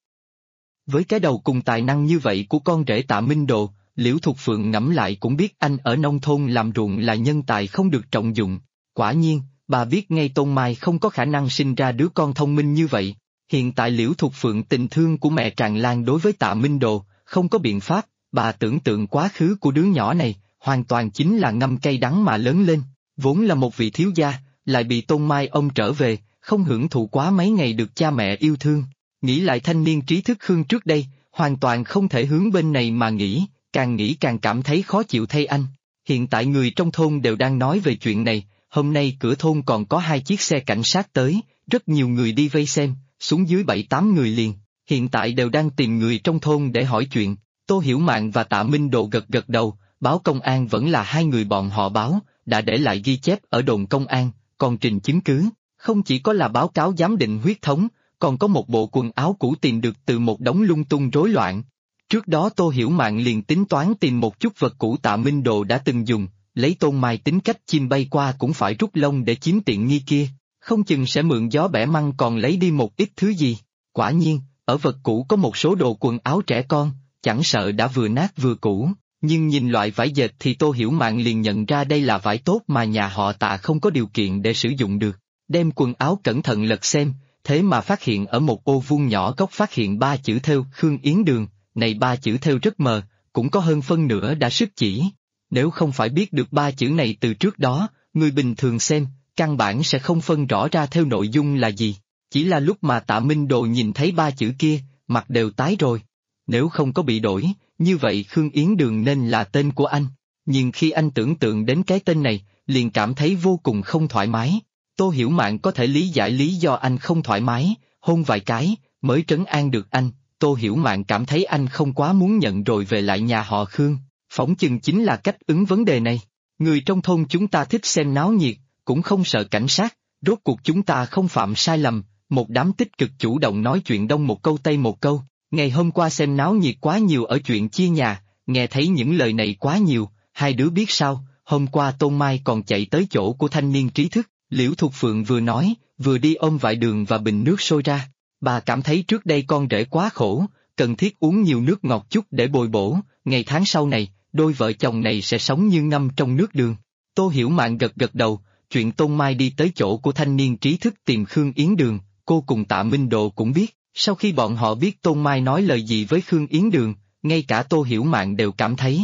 Với cái đầu cùng tài năng như vậy của con rể Tạ Minh Đồ, Liễu Thục Phượng ngẫm lại cũng biết anh ở nông thôn làm ruộng là nhân tài không được trọng dụng. Quả nhiên, bà biết ngay Tôn Mai không có khả năng sinh ra đứa con thông minh như vậy. Hiện tại Liễu Thục Phượng tình thương của mẹ tràn lan đối với Tạ Minh Đồ, không có biện pháp, bà tưởng tượng quá khứ của đứa nhỏ này, hoàn toàn chính là ngâm cây đắng mà lớn lên, vốn là một vị thiếu gia, lại bị Tôn Mai ông trở về, không hưởng thụ quá mấy ngày được cha mẹ yêu thương. Nghĩ lại thanh niên trí thức Khương trước đây, hoàn toàn không thể hướng bên này mà nghĩ càng cảm thấy khó chịu thay anh. Hiện tại người trong thôn đều đang nói về chuyện này, hôm nay cửa thôn còn có 2 chiếc xe cảnh sát tới, rất nhiều người đi vây xem, xuống dưới 7-8 người liền, hiện tại đều đang tìm người trong thôn để hỏi chuyện. Tô Hiểu Mạn và Tạ Minh Độ gật gật đầu, báo công an vẫn là hai người bọn họ báo, đã để lại ghi chép ở đồn công an, còn trình chứng cứ, không chỉ có là báo cáo giám định huyết thống, còn có một bộ quần áo cũ tìm được từ một đống lung tung rối loạn. Trước đó Tô Hiểu Mạn liền tính toán tìm một chút vật cũ Tạ Minh Đồ đã từng dùng, lấy Tôn Mai tính cách chim bay qua cũng phải rút lông để chiếm tiện nghi kia, không chừng sẽ mượn gió bẻ măng còn lấy đi một ít thứ gì. Quả nhiên, ở vật cũ có một số đồ quần áo trẻ con, chẳng sợ đã vừa nát vừa cũ, nhưng nhìn loại vải dệt thì Tô Hiểu Mạn liền nhận ra đây là vải tốt mà nhà họ Tạ không có điều kiện để sử dụng được. Đem quần áo cẩn thận lật xem, thế mà phát hiện ở một ô vuông nhỏ góc phát hiện 3 chữ thêu Khương Yến Đường, này 3 chữ thêu rất mờ, cũng có hơn phân nửa đã sức chỉ. Nếu không phải biết được 3 chữ này từ trước đó, người bình thường xem, căn bản sẽ không phân rõ ra theo nội dung là gì. Chỉ là lúc mà Tạ Minh Đồ nhìn thấy 3 chữ kia, mặt đều tái rồi. Nếu không có bị đổi, như vậy Khương Yến Đường nên là tên của anh. Nhưng khi anh tưởng tượng đến cái tên này, liền cảm thấy vô cùng không thoải mái. Tô Hiểu Mạn có thể lý giải lý do anh không thoải mái, hôn vài cái, mới trấn an được anh. Tô Hiểu Mạn cảm thấy anh không quá muốn nhận rồi về lại nhà họ Khương, phỏng chừng chính là cách ứng vấn đề này. Người trong thôn chúng ta thích xem náo nhiệt, cũng không sợ cảnh sát, rốt cuộc chúng ta không phạm sai lầm, một đám tích cực chủ động nói chuyện đông một câu tây một câu. Ngày hôm qua xem náo nhiệt quá nhiều ở chuyện chia nhà, nghe thấy những lời này quá nhiều, hai đứa biết sao, hôm qua Tôn Mai còn chạy tới chỗ của thanh niên trí thức, Liễu Thục Phượng vừa nói, vừa đi ôm vại đường và bình nước sôi ra. Bà cảm thấy trước đây con rể quá khổ, cần thiết uống nhiều nước ngọt chút để bồi bổ, ngày tháng sau này, đôi vợ chồng này sẽ sống như ngâm trong nước đường. Tô Hiểu Mạn gật gật đầu, chuyện Tôn Mai đi tới chỗ của thanh niên trí thức tìm Khương Yến Đường, cô cùng Tạ Minh Độ cũng biết. Sau khi bọn họ biết Tôn Mai nói lời gì với Khương Yến Đường, ngay cả Tô Hiểu Mạn đều cảm thấy.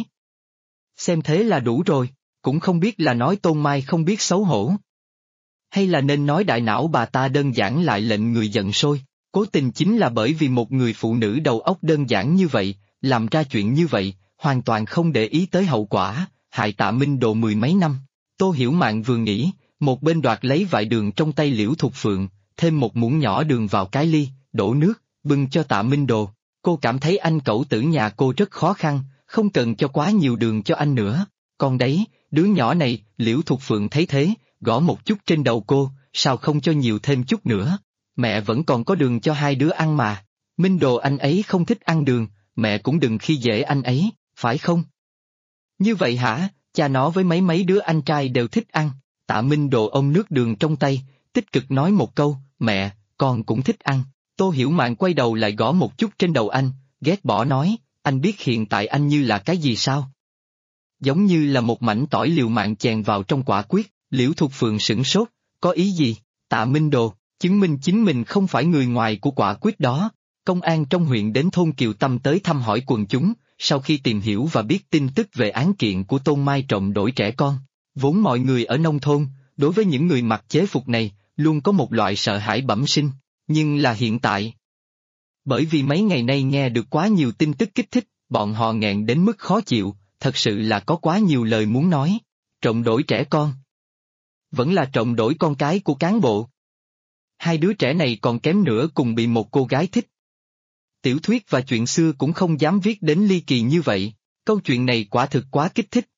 Xem thế là đủ rồi, cũng không biết là nói Tôn Mai không biết xấu hổ. Hay là nên nói đại não bà ta đơn giản lại lệnh người giận sôi, cố tình chính là bởi vì một người phụ nữ đầu óc đơn giản như vậy, làm ra chuyện như vậy, hoàn toàn không để ý tới hậu quả, hại Tạ Minh Độ 10 mấy năm. Tô Hiểu Mạn vừa nghĩ, một bên đoạt lấy vại đường trong tay Liễu Thục Phượng, thêm một muỗng nhỏ đường vào cái ly, đổ nước, bưng cho Tạ Minh Đồ. Cô cảm thấy anh cẩu tử nhà cô rất khó khăn, không cần cho quá nhiều đường cho anh nữa. Còn đấy, đứa nhỏ này, Liễu Thục Phượng thấy thế, gõ một chút trên đầu cô, sao không cho nhiều thêm chút nữa? Mẹ vẫn còn có đường cho hai đứa ăn mà. Minh Đồ anh ấy không thích ăn đường, mẹ cũng đừng khi dễ anh ấy, phải không? Như vậy hả, cha nó với mấy đứa anh trai đều thích ăn. Tạ Minh Đồ ôm nước đường trong tay, tích cực nói một câu, mẹ, con cũng thích ăn. Tô Hiểu Mạn quay đầu lại gõ một chút trên đầu anh, ghét bỏ nói, anh biết hiện tại anh như là cái gì sao? Giống như là một mảnh tỏi liều mạng chèn vào trong quả quyết. Liễu Thục Phượng sửng sốt, có ý gì? Tạ Minh Đồ, chứng minh chính mình không phải người ngoài của quả quyết đó. Công an trong huyện đến thôn Kiều Tâm tới thăm hỏi quần chúng, sau khi tìm hiểu và biết tin tức về án kiện của Tôn Mai trộm đổi trẻ con. Vốn mọi người ở nông thôn, đối với những người mặc chế phục này, luôn có một loại sợ hãi bẩm sinh, nhưng là hiện tại. Bởi vì mấy ngày nay nghe được quá nhiều tin tức kích thích, bọn họ nghẹn đến mức khó chịu, thật sự là có quá nhiều lời muốn nói. Trộm đổi trẻ con. Vẫn là trộm đổi con cái của cán bộ. Hai đứa trẻ này còn kém nữa cùng bị một cô gái thích. Tiểu thuyết và chuyện xưa cũng không dám viết đến ly kỳ như vậy, câu chuyện này quả thực quá kích thích.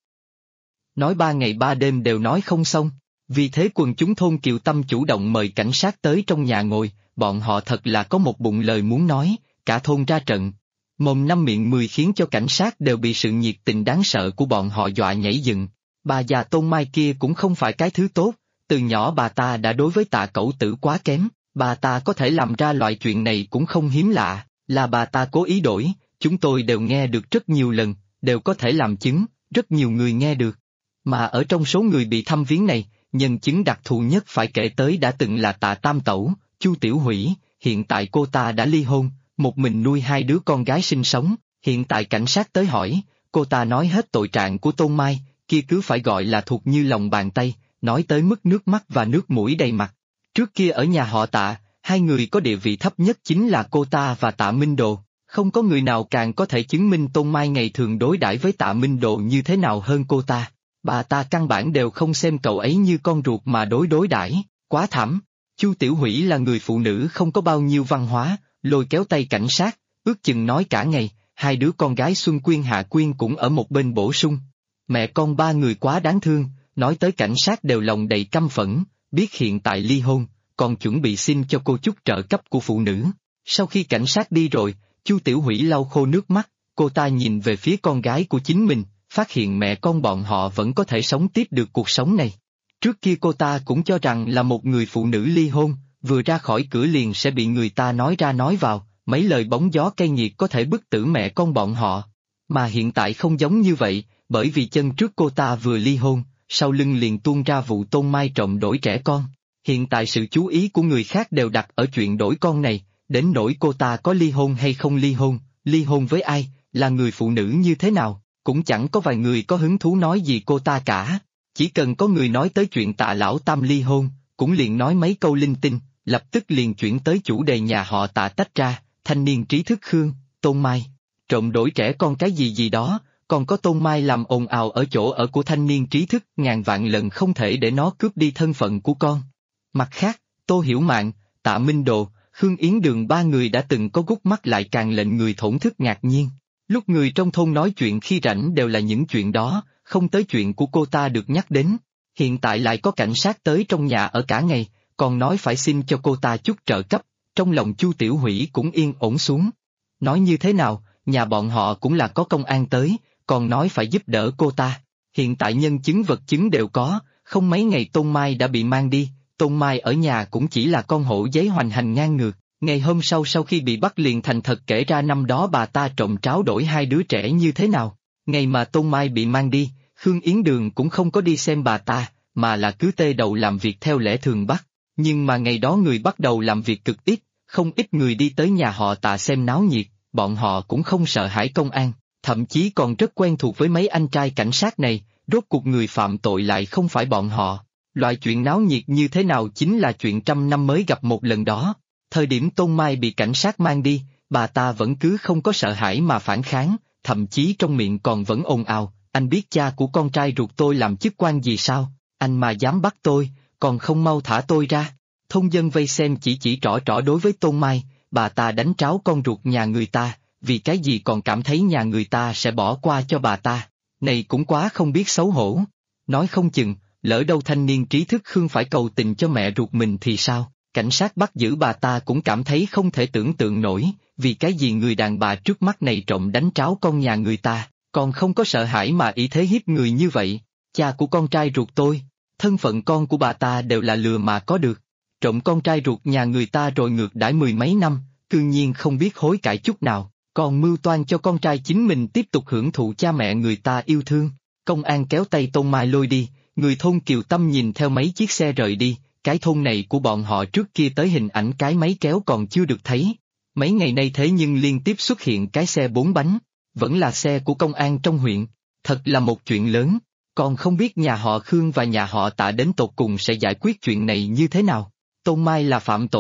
Nói 3 ngày 3 đêm đều nói không xong, vì thế quần chúng thôn Kiều Tâm chủ động mời cảnh sát tới trong nhà ngồi, bọn họ thật là có một bụng lời muốn nói, cả thôn ra trận. Mồm năm miệng 10 khiến cho cảnh sát đều bị sự nhiệt tình đáng sợ của bọn họ dọa nhảy dựng. Bà già Tôn Mai kia cũng không phải cái thứ tốt, từ nhỏ bà ta đã đối với Tạ Cẩu Tử quá kém, bà ta có thể làm ra loại chuyện này cũng không hiếm lạ, là bà ta cố ý đổi, chúng tôi đều nghe được rất nhiều lần, đều có thể làm chứng, rất nhiều người nghe được. Mà ở trong số người bị thăm viếng này, nhân chứng đặc thù nhất phải kể tới đã từng là Tạ Tam Tẩu, Chu Tiểu Hủy, hiện tại cô ta đã ly hôn, một mình nuôi 2 đứa con gái sinh sống, hiện tại cảnh sát tới hỏi, cô ta nói hết tội trạng của Tôn Mai, kia cứ phải gọi là thuộc như lòng bàn tay, nói tới mức nước mắt và nước mũi đầy mặt. Trước kia ở nhà họ Tạ, 2 người có địa vị thấp nhất chính là cô ta và Tạ Minh Đồ, không có người nào càng có thể chứng minh Tôn Mai ngày thường đối đãi với Tạ Minh Đồ như thế nào hơn cô ta. Bà ta căn bản đều không xem cậu ấy như con ruột mà đối đãi, quá thảm. Chu Tiểu Hủy là người phụ nữ không có bao nhiêu văn hóa, lôi kéo tay cảnh sát, ước chừng nói cả ngày, 2 đứa con gái Xuân Quyên Hạ Quyên cũng ở một bên bổ sung. Mẹ con 3 người quá đáng thương, nói tới cảnh sát đều lòng đầy căm phẫn, biết hiện tại ly hôn, còn chuẩn bị xin cho cô chút trợ cấp của phụ nữ. Sau khi cảnh sát đi rồi, Chu Tiểu Hủy lau khô nước mắt, cô ta nhìn về phía con gái của chính mình, phát hiện mẹ con bọn họ vẫn có thể sống tiếp được cuộc sống này. Trước kia cô ta cũng cho rằng là một người phụ nữ ly hôn, vừa ra khỏi cửa liền sẽ bị người ta nói ra nói vào, mấy lời bóng gió cay nghiệt có thể bức tử mẹ con bọn họ. Mà hiện tại không giống như vậy, bởi vì chân trước cô ta vừa ly hôn, sau lưng liền tuôn ra vụ Tôn Mai trộm đổi trẻ con. Hiện tại sự chú ý của người khác đều đặt ở chuyện đổi con này, đến nỗi cô ta có ly hôn hay không ly hôn với ai, là người phụ nữ như thế nào, cũng chẳng có vài người có hứng thú nói gì cô ta cả. Chỉ cần có người nói tới chuyện Tạ Lão Tam ly hôn, cũng liền nói mấy câu linh tinh, lập tức liền chuyển tới chủ đề nhà họ Tạ tách ra, thanh niên trí thức Khương, Tôn Mai, trộm đổi trẻ con cái gì gì đó, còn có Tôn Mai làm ồn ào ở chỗ ở của thanh niên trí thức, ngàn vạn lần không thể để nó cướp đi thân phận của con. Mặt khác, Tô Hiểu Mạn, Tạ Minh Đồ, Khương Yến Đường 3 người đã từng có gút mắt lại càng lệnh người thổn thức ngạc nhiên. Lúc người trong thôn nói chuyện khi rảnh đều là những chuyện đó, không tới chuyện của cô ta được nhắc đến. Hiện tại lại có cảnh sát tới trong nhà ở cả ngày, còn nói phải xin cho cô ta chút trợ cấp, trong lòng Chu Tiểu Hủy cũng yên ổn xuống. Nói như thế nào, nhà bọn họ cũng là có công an tới, còn nói phải giúp đỡ cô ta. Hiện tại nhân chứng vật chứng đều có, không mấy ngày Tôn Mai đã bị mang đi, Tôn Mai ở nhà cũng chỉ là con hổ giấy hoành hành ngang ngược. Ngày hôm sau khi bị bắt liền thành thật kể ra năm đó bà ta trộm tráo đổi 2 đứa trẻ như thế nào. Ngày mà Tôn Mai bị mang đi, Khương Yến Đường cũng không có đi xem bà ta, mà là cứ tê đầu làm việc theo lẽ thường Bắc. Nhưng mà ngày đó người bắt đầu làm việc cực ít, không ít người đi tới nhà họ Tạ xem náo nhiệt, bọn họ cũng không sợ hãi công an, thậm chí còn rất quen thuộc với mấy anh trai cảnh sát này, rốt cuộc người phạm tội lại không phải bọn họ. Loại chuyện náo nhiệt như thế nào chính là chuyện trăm năm mới gặp một lần đó. Thời điểm Tôn Mai bị cảnh sát mang đi, bà ta vẫn cứ không có sợ hãi mà phản kháng, thậm chí trong miệng còn vẫn ồn ào, anh biết cha của con trai ruột tôi làm chức quan gì sao, anh mà dám bắt tôi, còn không mau thả tôi ra. Thôn dân vây xem chỉ trỏ đối với Tôn Mai, bà ta đánh tráo con ruột nhà người ta, vì cái gì còn cảm thấy nhà người ta sẽ bỏ qua cho bà ta, này cũng quá không biết xấu hổ. Nói không chừng, lỡ đâu thanh niên trí thức Khương phải cầu tình cho mẹ ruột mình thì sao? Cảnh sát bắt giữ bà ta cũng cảm thấy không thể tưởng tượng nổi, vì cái gì người đàn bà trước mắt này trộm đánh tráo con nhà người ta, còn không có sợ hãi mà ý thế hiếp người như vậy. Cha của con trai ruột tôi, thân phận con của bà ta đều là lừa mà có được. Trộm con trai ruột nhà người ta rồi ngược đãi 10 mấy năm, cư nhiên không biết hối cải chút nào, còn mưu toan cho con trai chính mình tiếp tục hưởng thụ cha mẹ người ta yêu thương. Công an kéo tay Tôn Mai lôi đi, người thôn Kiều Tâm nhìn theo mấy chiếc xe rời đi. Cái thôn này của bọn họ trước kia tới hình ảnh cái máy kéo còn chưa được thấy. Mấy ngày nay thế nhưng liên tiếp xuất hiện cái xe 4 bánh, vẫn là xe của công an trong huyện. Thật là một chuyện lớn, còn không biết nhà họ Khương và nhà họ Tạ đến tột cùng sẽ giải quyết chuyện này như thế nào. Tôn Mai là phạm tội,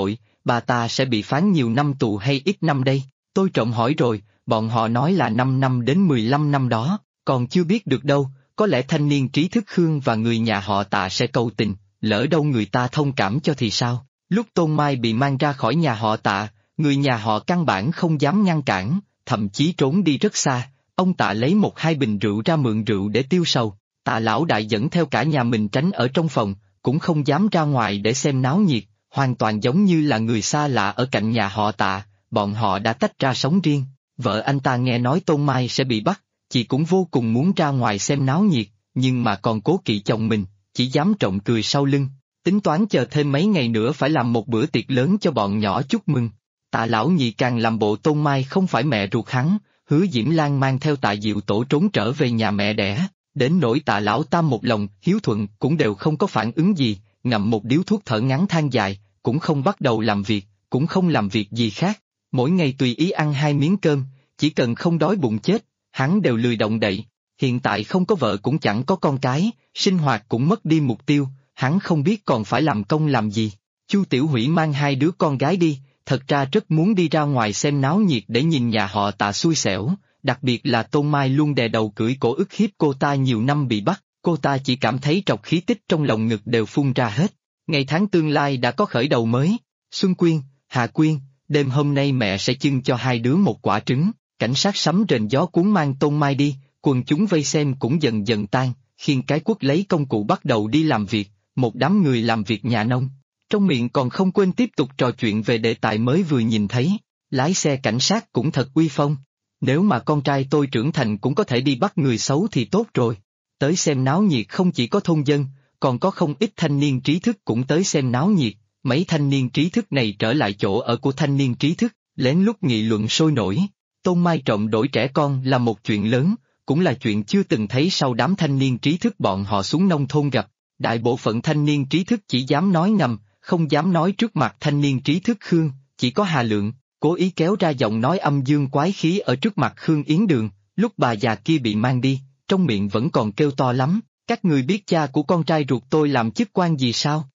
bà ta sẽ bị phán nhiều năm tù hay ít năm đây? Tôi trộm hỏi rồi, bọn họ nói là 5 năm đến 15 năm đó, còn chưa biết được đâu, có lẽ thanh niên trí thức Khương và người nhà họ Tạ sẽ cầu tình, lỡ đâu người ta thông cảm cho thì sao? Lúc Tôn Mai bị mang ra khỏi nhà họ Tạ, người nhà họ căn bản không dám ngăn cản, thậm chí trốn đi rất xa, ông Tạ lấy 1-2 bình rượu ra mượn rượu để tiêu sầu, Tạ lão đại dẫn theo cả nhà mình tránh ở trong phòng, cũng không dám ra ngoài để xem náo nhiệt, hoàn toàn giống như là người xa lạ ở cạnh nhà họ Tạ, bọn họ đã tách ra sống riêng. Vợ anh ta nghe nói Tôn Mai sẽ bị bắt, chị cũng vô cùng muốn ra ngoài xem náo nhiệt, nhưng mà còn cố kỵ chồng mình, chỉ dám trộm cười sau lưng, tính toán chờ thêm mấy ngày nữa phải làm một bữa tiệc lớn cho bọn nhỏ chúc mừng. Tạ lão nhị càng làm bộ Tôn Mai không phải mẹ ruột hắn, Hứa Diễm Lan mang theo Tạ Diệu Tổ trốn trở về nhà mẹ đẻ, đến nỗi Tạ lão tam một lòng hiếu thuận cũng đều không có phản ứng gì, ngậm một điếu thuốc thở ngắn than dài, cũng không bắt đầu làm việc, cũng không làm việc gì khác, mỗi ngày tùy ý ăn 2 miếng cơm, chỉ cần không đói bụng chết, hắn đều lười động đậy. Hiện tại không có vợ cũng chẳng có con cái, sinh hoạt cũng mất đi mục tiêu, hắn không biết còn phải làm công làm gì. Chu Tiểu Hủy mang 2 đứa con gái đi, thật ra rất muốn đi ra ngoài xem náo nhiệt để nhìn nhà họ Tạ xui xẻo, đặc biệt là Tôn Mai luôn đè đầu cưỡi cổ ức hiếp cô ta nhiều năm bị bắt, cô ta chỉ cảm thấy trọc khí tích trong lòng ngực đều phun ra hết. Ngày tháng tương lai đã có khởi đầu mới. Xuân Quyên, Hạ Quyên, đêm hôm nay mẹ sẽ chưng cho 2 đứa một quả trứng. Cảnh sát sấm rền gió cuốn mang Tôn Mai đi, quần chúng vây xem cũng dần dần tan, Khiên Cái Quốc lấy công cụ bắt đầu đi làm việc, một đám người làm việc nhà nông. Trong miệng còn không quên tiếp tục trò chuyện về đề tài mới vừa nhìn thấy, lái xe cảnh sát cũng thật uy phong. Nếu mà con trai tôi trưởng thành cũng có thể đi bắt người xấu thì tốt rồi. Tới xem náo nhiệt không chỉ có thôn dân, còn có không ít thanh niên trí thức cũng tới xem náo nhiệt, mấy thanh niên trí thức này trở lại chỗ ở của thanh niên trí thức, lén lút nghị luận sôi nổi. Tôn Mai trộm đổi trẻ con là một chuyện lớn, cũng là chuyện chưa từng thấy sau đám thanh niên trí thức bọn họ xuống nông thôn gặp. Đại bộ phận thanh niên trí thức chỉ dám nói ngầm, không dám nói trước mặt thanh niên trí thức Khương, chỉ có Hà Lượng, cố ý kéo ra giọng nói âm dương quái khí ở trước mặt Khương Yến Đường, lúc bà già kia bị mang đi, trong miệng vẫn còn kêu to lắm, các người biết cha của con trai ruột tôi làm chức quan gì sao?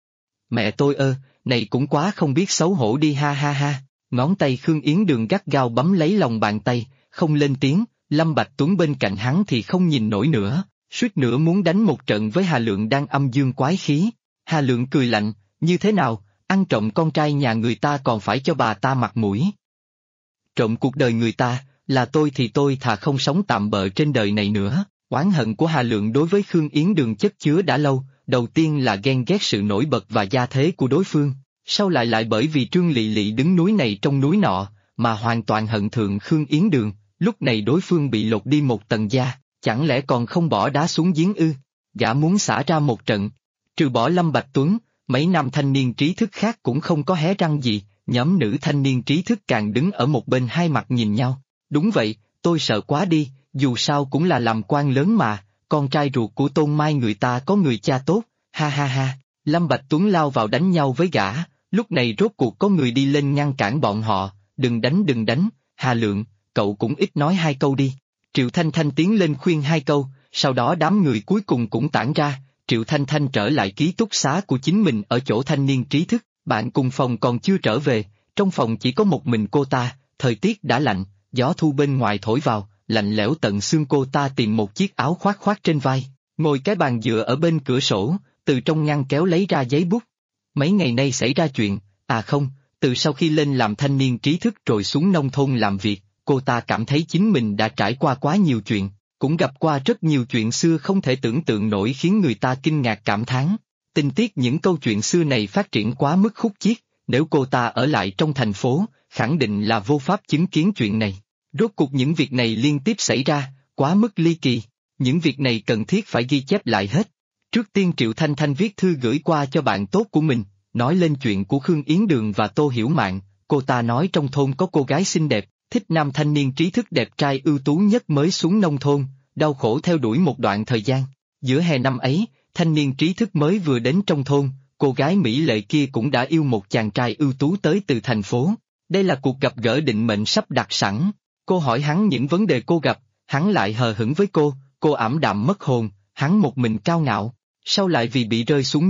Mẹ tôi này cũng quá không biết xấu hổ đi ha ha ha, ngón tay Khương Yến Đường gắt gao bấm lấy lòng bàn tay, không lên tiếng, Lâm Bạch Tuấn bên cạnh hắn thì không nhìn nổi nữa, suýt nữa muốn đánh một trận với Hà Lượng đang âm dương quái khí. Hà Lượng cười lạnh, như thế nào, ăn trộm con trai nhà người ta còn phải cho bà ta mặt mũi. Trộm cuộc đời người ta, là tôi thì tôi thà không sống tạm bợ trên đời này nữa. Oán hận của Hà Lượng đối với Khương Yến Đường chất chứa đã lâu, đầu tiên là ghen ghét sự nổi bật và gia thế của đối phương, sau lại bởi vì Trương Lị Lị đứng núi này trong núi nọ, mà hoàn toàn hận thượng Khương Yến Đường, lúc này đối phương bị lột đi một tầng da, chẳng lẽ còn không bỏ đá xuống giếng ư? Gã muốn xả ra một trận. Trừ bỏ Lâm Bạch Tuấn, mấy nam thanh niên trí thức khác cũng không có hé răng gì, nhóm nữ thanh niên trí thức càng đứng ở một bên hai mặt nhìn nhau. Đúng vậy, tôi sợ quá đi, dù sao cũng là làm quan lớn mà, con trai ruột của Tôn Mai người ta có người cha tốt, ha ha ha. Lâm Bạch Tuấn lao vào đánh nhau với gã, lúc này rốt cuộc có người đi lên ngăn cản bọn họ, đừng đánh, Hà Lượng, cậu cũng ít nói 2 câu đi. Triệu Thanh Thanh tiến lên khuyên 2 câu, sau đó đám người cuối cùng cũng tản ra, Triệu Thanh Thanh trở lại ký túc xá của chính mình ở chỗ thanh niên trí thức, bạn cùng phòng còn chưa trở về, trong phòng chỉ có một mình cô ta, thời tiết đã lạnh, gió thu bên ngoài thổi vào, lạnh lẽo tận xương. Cô ta tìm một chiếc áo khoác khoác trên vai, ngồi cái bàn dựa ở bên cửa sổ, từ trong ngăn kéo lấy ra giấy bút. Mấy ngày nay xảy ra chuyện, từ sau khi lên làm thanh niên trí thức rồi xuống nông thôn làm việc, cô ta cảm thấy chính mình đã trải qua quá nhiều chuyện, cũng gặp qua rất nhiều chuyện xưa không thể tưởng tượng nổi khiến người ta kinh ngạc cảm thán. Tình tiết những câu chuyện xưa này phát triển quá mức khúc chiết, nếu cô ta ở lại trong thành phố, khẳng định là vô pháp chứng kiến chuyện này. Rốt cuộc những việc này liên tiếp xảy ra, quá mức ly kỳ, những việc này cần thiết phải ghi chép lại hết. Trước tiên Triệu Thanh Thanh viết thư gửi qua cho bạn tốt của mình, nói lên chuyện của Khương Yến Đường và Tô Hiểu Mạn, cô ta nói trong thôn có cô gái xinh đẹp, thích nam thanh niên trí thức đẹp trai ưu tú nhất mới xuống nông thôn, đau khổ theo đuổi một đoạn thời gian. Giữa hè năm ấy, thanh niên trí thức mới vừa đến trong thôn, cô gái mỹ lệ kia cũng đã yêu một chàng trai ưu tú tới từ thành phố. Đây là cuộc gặp gỡ định mệnh sắp đặt sẵn. Cô hỏi hắn những vấn đề cô gặp, hắn lại hờ hững với cô ảm đạm mất hồn, hắn một mình cao ngạo. Sau lại vì bị rơi xuống nước,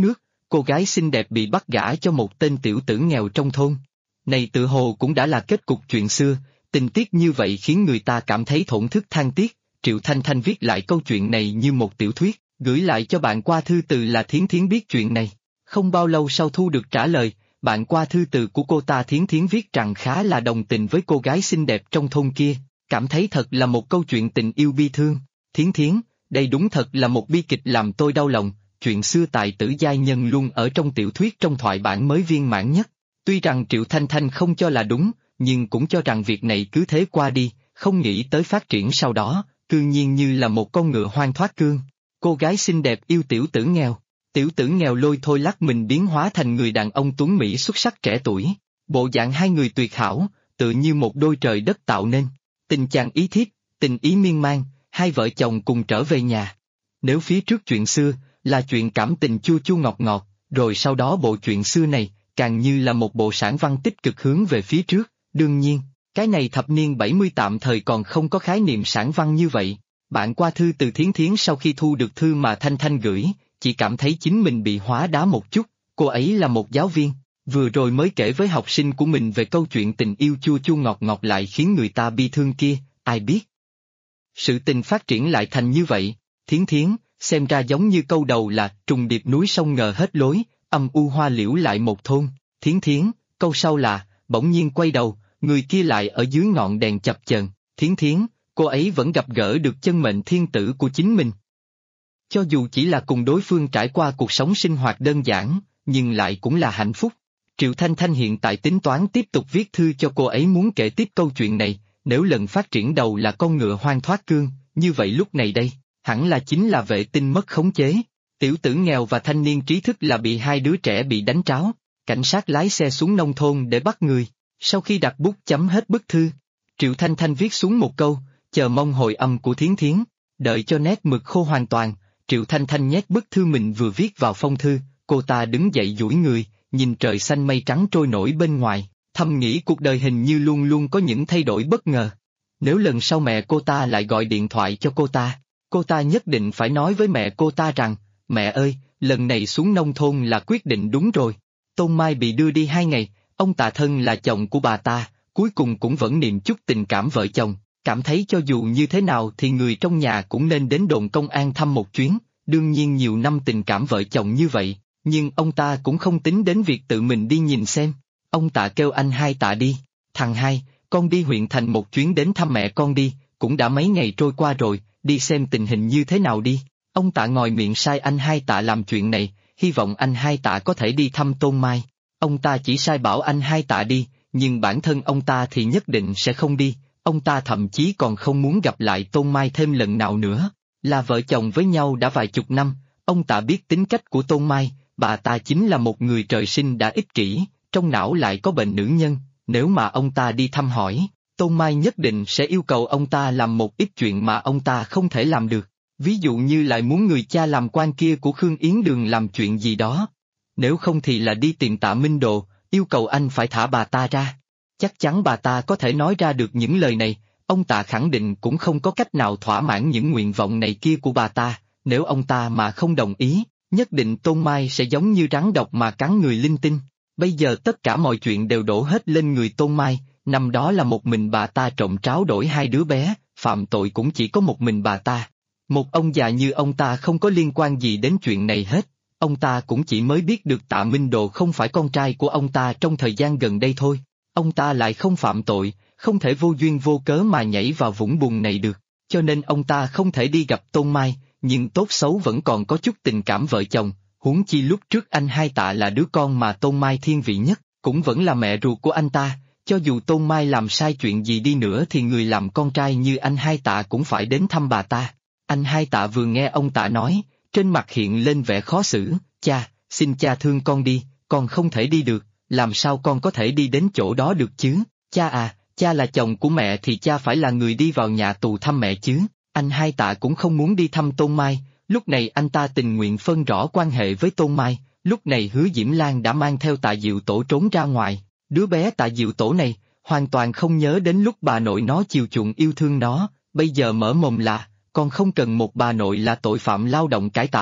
cô gái xinh đẹp bị bắt gả cho một tên tiểu tử nghèo trong thôn. Này tự hồ cũng đã là kết cục chuyện xưa, tình tiết như vậy khiến người ta cảm thấy thổn thức than tiếc. Triệu Thanh Thanh viết lại câu chuyện này như một tiểu thuyết, gửi lại cho bạn qua thư từ là Thiến Thiến biết chuyện này. Không bao lâu sau thu được trả lời, bạn qua thư từ của cô ta Thiến Thiến viết rằng khá là đồng tình với cô gái xinh đẹp trong thôn kia, cảm thấy thật là một câu chuyện tình yêu bi thương. Thiến Thiến, đây đúng thật là một bi kịch làm tôi đau lòng, chuyện xưa tài tử giai nhân luôn ở trong tiểu thuyết trong thoại bản mới viên mãn nhất. Tuy rằng Triệu Thanh Thanh không cho là đúng, nhưng cũng cho rằng việc này cứ thế qua đi, không nghĩ tới phát triển sau đó, cư nhiên như là một con ngựa hoang thoát cương. Cô gái xinh đẹp yêu tiểu tử nghèo lôi thôi lắc mình biến hóa thành người đàn ông tuấn mỹ xuất sắc trẻ tuổi, bộ dạng hai người tuyệt hảo, tự như một đôi trời đất tạo nên. Tình chàng ý thiếp, tình ý miên man, hai vợ chồng cùng trở về nhà. Nếu phía trước chuyện xưa là chuyện cảm tình chua chua ngọt ngọt, rồi sau đó bộ chuyện xưa này càng như là một bộ sản văn tích cực hướng về phía trước. Đương nhiên, cái này thập niên 70 tạm thời còn không có khái niệm sản văn như vậy. Bạn qua thư từ Thiến Thiến sau khi thu được thư mà Thanh Thanh gửi, chỉ cảm thấy chính mình bị hóa đá một chút. Cô ấy là một giáo viên, vừa rồi mới kể với học sinh của mình về câu chuyện tình yêu chua chua ngọt ngọt lại khiến người ta bi thương kia, ai biết. Sự tình phát triển lại thành như vậy. Thiến Thiến, xem ra giống như câu đầu là trùng điệp núi sông ngờ hết lối, âm u hoa liễu lại một thôn. Thiến Thiến, câu sau là, bỗng nhiên quay đầu, người kia lại ở dưới ngọn đèn chập chờn. Thiến Thiến, cô ấy vẫn gặp gỡ được chân mệnh thiên tử của chính mình. Cho dù chỉ là cùng đối phương trải qua cuộc sống sinh hoạt đơn giản, nhưng lại cũng là hạnh phúc. Triệu Thanh Thanh hiện tại tính toán tiếp tục viết thư cho cô ấy muốn kể tiếp câu chuyện này, nếu lần phát triển đầu là con ngựa hoang thoát cương, như vậy lúc này đây, hẳn là chính là vệ tinh mất khống chế. Tiểu tử nghèo và thanh niên trí thức là bị hai đứa trẻ bị đánh tráo, cảnh sát lái xe xuống nông thôn để bắt người. Sau khi đặt bút chấm hết bức thư, Triệu Thanh Thanh viết xuống một câu, chờ mong hồi âm của Thiến Thiến. Đợi cho nét mực khô hoàn toàn, Triệu Thanh Thanh nhét bức thư mình vừa viết vào phong thư, cô ta đứng dậy duỗi người, nhìn trời xanh mây trắng trôi nổi bên ngoài, thầm nghĩ cuộc đời hình như luôn luôn có những thay đổi bất ngờ. Nếu lần sau mẹ cô ta lại gọi điện thoại cho cô ta nhất định phải nói với mẹ cô ta rằng, mẹ ơi, lần này xuống nông thôn là quyết định đúng rồi. Tôn Mai bị đưa đi 2 ngày, ông Tạ Thân là chồng của bà ta, cuối cùng cũng vẫn niệm chút tình cảm vợ chồng, cảm thấy cho dù như thế nào thì người trong nhà cũng nên đến đồn công an thăm một chuyến. Đương nhiên nhiều năm tình cảm vợ chồng như vậy, nhưng ông ta cũng không tính đến việc tự mình đi nhìn xem. Ông Tạ kêu anh Hai Tạ đi, thằng Hai, con đi huyện thành một chuyến đến thăm mẹ con đi, cũng đã mấy ngày trôi qua rồi, đi xem tình hình như thế nào đi. Ông Tạ ngòi miệng sai anh Hai Tạ làm chuyện này, hy vọng anh Hai Tạ có thể đi thăm Tôn Mai. Ông ta chỉ sai bảo anh Hai Tạ đi, nhưng bản thân ông ta thì nhất định sẽ không đi, ông ta thậm chí còn không muốn gặp lại Tôn Mai thêm lần nào nữa. Là vợ chồng với nhau đã vài chục năm, ông Tạ biết tính cách của Tôn Mai, bà ta chính là một người trời sinh đã ích kỷ, trong não lại có bệnh nữ nhân, nếu mà ông ta đi thăm hỏi, Tôn Mai nhất định sẽ yêu cầu ông ta làm một ít chuyện mà ông ta không thể làm được, ví dụ như lại muốn người cha làm quan kia của Khương Yến Đường làm chuyện gì đó. Nếu không thì là đi tìm Tạ Minh Đồ, yêu cầu anh phải thả bà ta ra. Chắc chắn bà ta có thể nói ra được những lời này, ông Tạ khẳng định cũng không có cách nào thỏa mãn những nguyện vọng này kia của bà ta, nếu ông ta mà không đồng ý, nhất định Tôn Mai sẽ giống như rắn độc mà cắn người linh tinh. Bây giờ tất cả mọi chuyện đều đổ hết lên người Tôn Mai, năm đó là một mình bà ta trộm tráo đổi hai đứa bé, phạm tội cũng chỉ có một mình bà ta. Một ông già như ông ta không có liên quan gì đến chuyện này hết, ông ta cũng chỉ mới biết được Tạ Minh Đồ không phải con trai của ông ta trong thời gian gần đây thôi. Ông ta lại không phạm tội, không thể vô duyên vô cớ mà nhảy vào vũng bùn này được, cho nên ông ta không thể đi gặp Tôn Mai, nhưng tốt xấu vẫn còn có chút tình cảm vợ chồng, huống chi lúc trước anh Hai Tạ là đứa con mà Tôn Mai thiên vị nhất, cũng vẫn là mẹ ruột của anh ta, cho dù Tôn Mai làm sai chuyện gì đi nữa thì người làm con trai như anh Hai Tạ cũng phải đến thăm bà ta. Anh Hai Tạ vừa nghe ông Tạ nói, trên mặt hiện lên vẻ khó xử, cha, xin cha thương con đi, con không thể đi được, làm sao con có thể đi đến chỗ đó được chứ, cha à, cha là chồng của mẹ thì cha phải là người đi vào nhà tù thăm mẹ chứ. Anh Hai Tạ cũng không muốn đi thăm Tôn Mai, lúc này anh ta tình nguyện phân rõ quan hệ với Tôn Mai, lúc này Hứa Diễm Lan đã mang theo Tạ Diệu Tổ trốn ra ngoài, đứa bé Tạ Diệu Tổ này, hoàn toàn không nhớ đến lúc bà nội nó chiều chuộng yêu thương nó, bây giờ mở mồm là, con không cần một bà nội là tội phạm lao động cải tạo,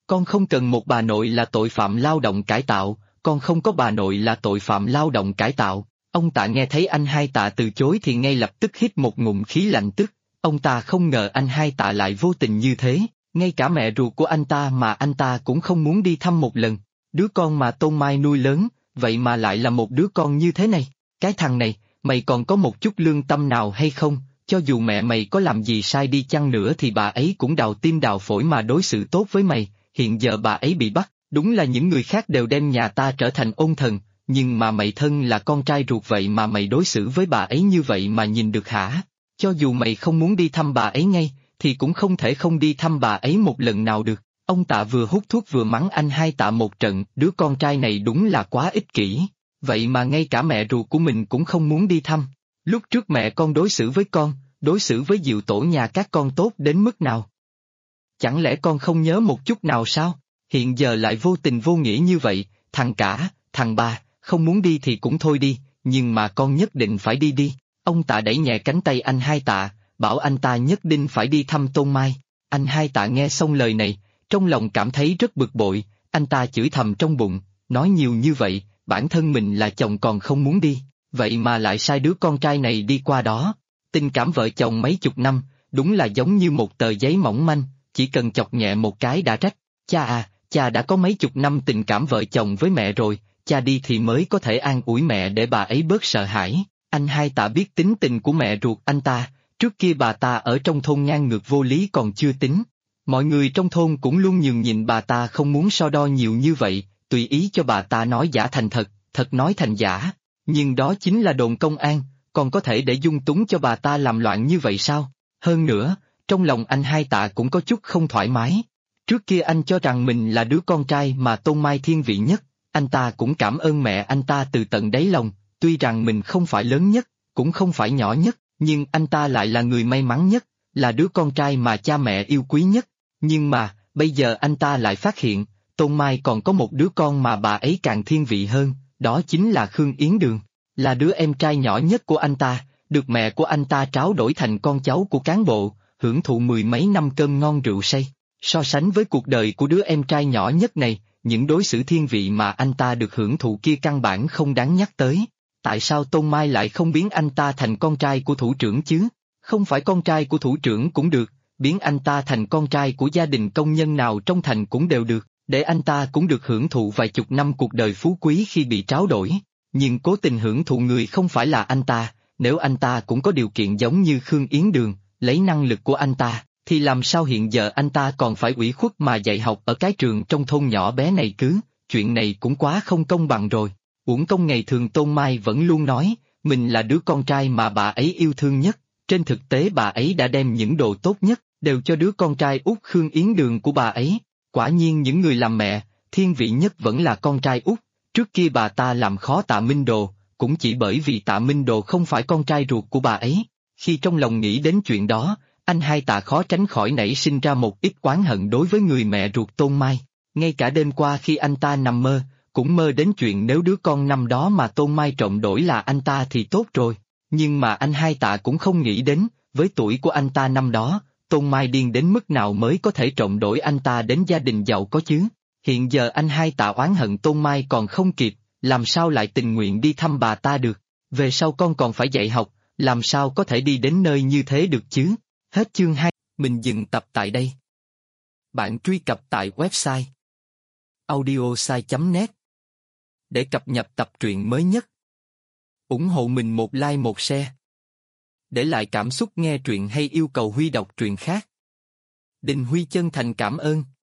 Con không cần một bà nội là tội phạm lao động cải tạo, con không có bà nội là tội phạm lao động cải tạo. Ông ta nghe thấy anh Hai Tạ từ chối thì ngay lập tức hít một ngụm khí lạnh tức. Ông ta không ngờ anh Hai Tạ lại vô tình như thế, ngay cả mẹ ruột của anh ta mà anh ta cũng không muốn đi thăm một lần. Đứa con mà Tôn Mai nuôi lớn, vậy mà lại là một đứa con như thế này. Cái thằng này, mày còn có một chút lương tâm nào hay không? Cho dù mẹ mày có làm gì sai đi chăng nữa thì bà ấy cũng đào tim đào phổi mà đối xử tốt với mày. Hiện giờ bà ấy bị bắt, đúng là những người khác đều đem nhà ta trở thành ôn thần, nhưng mà mày thân là con trai ruột vậy mà mày đối xử với bà ấy như vậy mà nhìn được hả? Cho dù mày không muốn đi thăm bà ấy ngay, thì cũng không thể không đi thăm bà ấy một lần nào được. Ông Tạ vừa hút thuốc vừa mắng anh Hai Tạ một trận, đứa con trai này đúng là quá ích kỷ, vậy mà ngay cả mẹ ruột của mình cũng không muốn đi thăm. Lúc trước mẹ con đối xử với con, đối xử với Diệu Tổ nhà các con tốt đến mức nào? Chẳng lẽ con không nhớ một chút nào sao? Hiện giờ lại vô tình vô nghĩa như vậy, thằng cả, thằng ba, không muốn đi thì cũng thôi đi, nhưng mà con nhất định phải đi đi. Ông Tạ đẩy nhẹ cánh tay anh Hai Tạ, bảo anh ta nhất định phải đi thăm Tôn Mai. Anh Hai Tạ nghe xong lời này, trong lòng cảm thấy rất bực bội, anh ta chửi thầm trong bụng, nói nhiều như vậy, bản thân mình là chồng còn không muốn đi, vậy mà lại sai đứa con trai này đi qua đó. Tình cảm vợ chồng mấy chục năm, đúng là giống như một tờ giấy mỏng manh, chỉ cần chọc nhẹ một cái đã rách. Cha à, cha đã có mấy chục năm tình cảm vợ chồng với mẹ rồi, cha đi thì mới có thể an ủi mẹ để bà ấy bớt sợ hãi. Anh Hai Tạ biết tính tình của mẹ ruột anh ta, trước kia bà ta ở trong thôn ngang ngược vô lý còn chưa tính. Mọi người trong thôn cũng luôn nhường nhịn bà ta không muốn so đo nhiều như vậy, tùy ý cho bà ta nói giả thành thật, thật nói thành giả. Nhưng đó chính là đồn công an, còn có thể để dung túng cho bà ta làm loạn như vậy sao? Hơn nữa, trong lòng anh Hai Tạ cũng có chút không thoải mái. Trước kia anh cho rằng mình là đứa con trai mà Tôn Mai thiên vị nhất, anh ta cũng cảm ơn mẹ anh ta từ tận đáy lòng, tuy rằng mình không phải lớn nhất, cũng không phải nhỏ nhất, nhưng anh ta lại là người may mắn nhất, là đứa con trai mà cha mẹ yêu quý nhất. Nhưng mà, bây giờ anh ta lại phát hiện, Tôn Mai còn có một đứa con mà bà ấy càng thiên vị hơn, đó chính là Khương Yến Đường, là đứa em trai nhỏ nhất của anh ta, được mẹ của anh ta tráo đổi thành con cháu của cán bộ, hưởng thụ mười mấy năm cơm ngon rượu say. So sánh với cuộc đời của đứa em trai nhỏ nhất này, những đối xử thiên vị mà anh ta được hưởng thụ kia căn bản không đáng nhắc tới. Tại sao Tôn Mai lại không biến anh ta thành con trai của thủ trưởng chứ? Không phải con trai của thủ trưởng cũng được, biến anh ta thành con trai của gia đình công nhân nào trong thành cũng đều được, để anh ta cũng được hưởng thụ vài chục năm cuộc đời phú quý khi bị tráo đổi. Nhưng cố tình hưởng thụ người không phải là anh ta, nếu anh ta cũng có điều kiện giống như Khương Yến Đường, lấy năng lực của anh ta, thì làm sao hiện giờ anh ta còn phải ủy khuất mà dạy học ở cái trường trong thôn nhỏ bé này cứ, chuyện này cũng quá không công bằng rồi. Uổng công ngày thường Tôn Mai vẫn luôn nói, mình là đứa con trai mà bà ấy yêu thương nhất, trên thực tế bà ấy đã đem những đồ tốt nhất, đều cho đứa con trai út Khương Yến Đường của bà ấy. Quả nhiên những người làm mẹ, thiên vị nhất vẫn là con trai út. Trước kia bà ta làm khó Tạ Minh Đồ, cũng chỉ bởi vì Tạ Minh Đồ không phải con trai ruột của bà ấy. Khi trong lòng nghĩ đến chuyện đó, anh Hai Tạ khó tránh khỏi nảy sinh ra một ít oán hận đối với người mẹ ruột Tôn Mai. Ngay cả đêm qua khi anh ta nằm mơ, cũng mơ đến chuyện nếu đứa con năm đó mà Tôn Mai trộm đổi là anh ta thì tốt rồi. Nhưng mà anh Hai Tạ cũng không nghĩ đến, với tuổi của anh ta năm đó, Tôn Mai điên đến mức nào mới có thể trộm đổi anh ta đến gia đình giàu có chứ. Hiện giờ anh Hai Tạ oán hận Tôn Mai còn không kịp, làm sao lại tình nguyện đi thăm bà ta được. Về sau con còn phải dạy học, làm sao có thể đi đến nơi như thế được chứ. Hết chương 2, mình dừng tập tại đây. Bạn truy cập tại website audiosai.net để cập nhật tập truyện mới nhất. Ủng hộ mình một like một share. Để lại cảm xúc nghe truyện hay yêu cầu Huy đọc truyện khác. Đình Huy chân thành cảm ơn.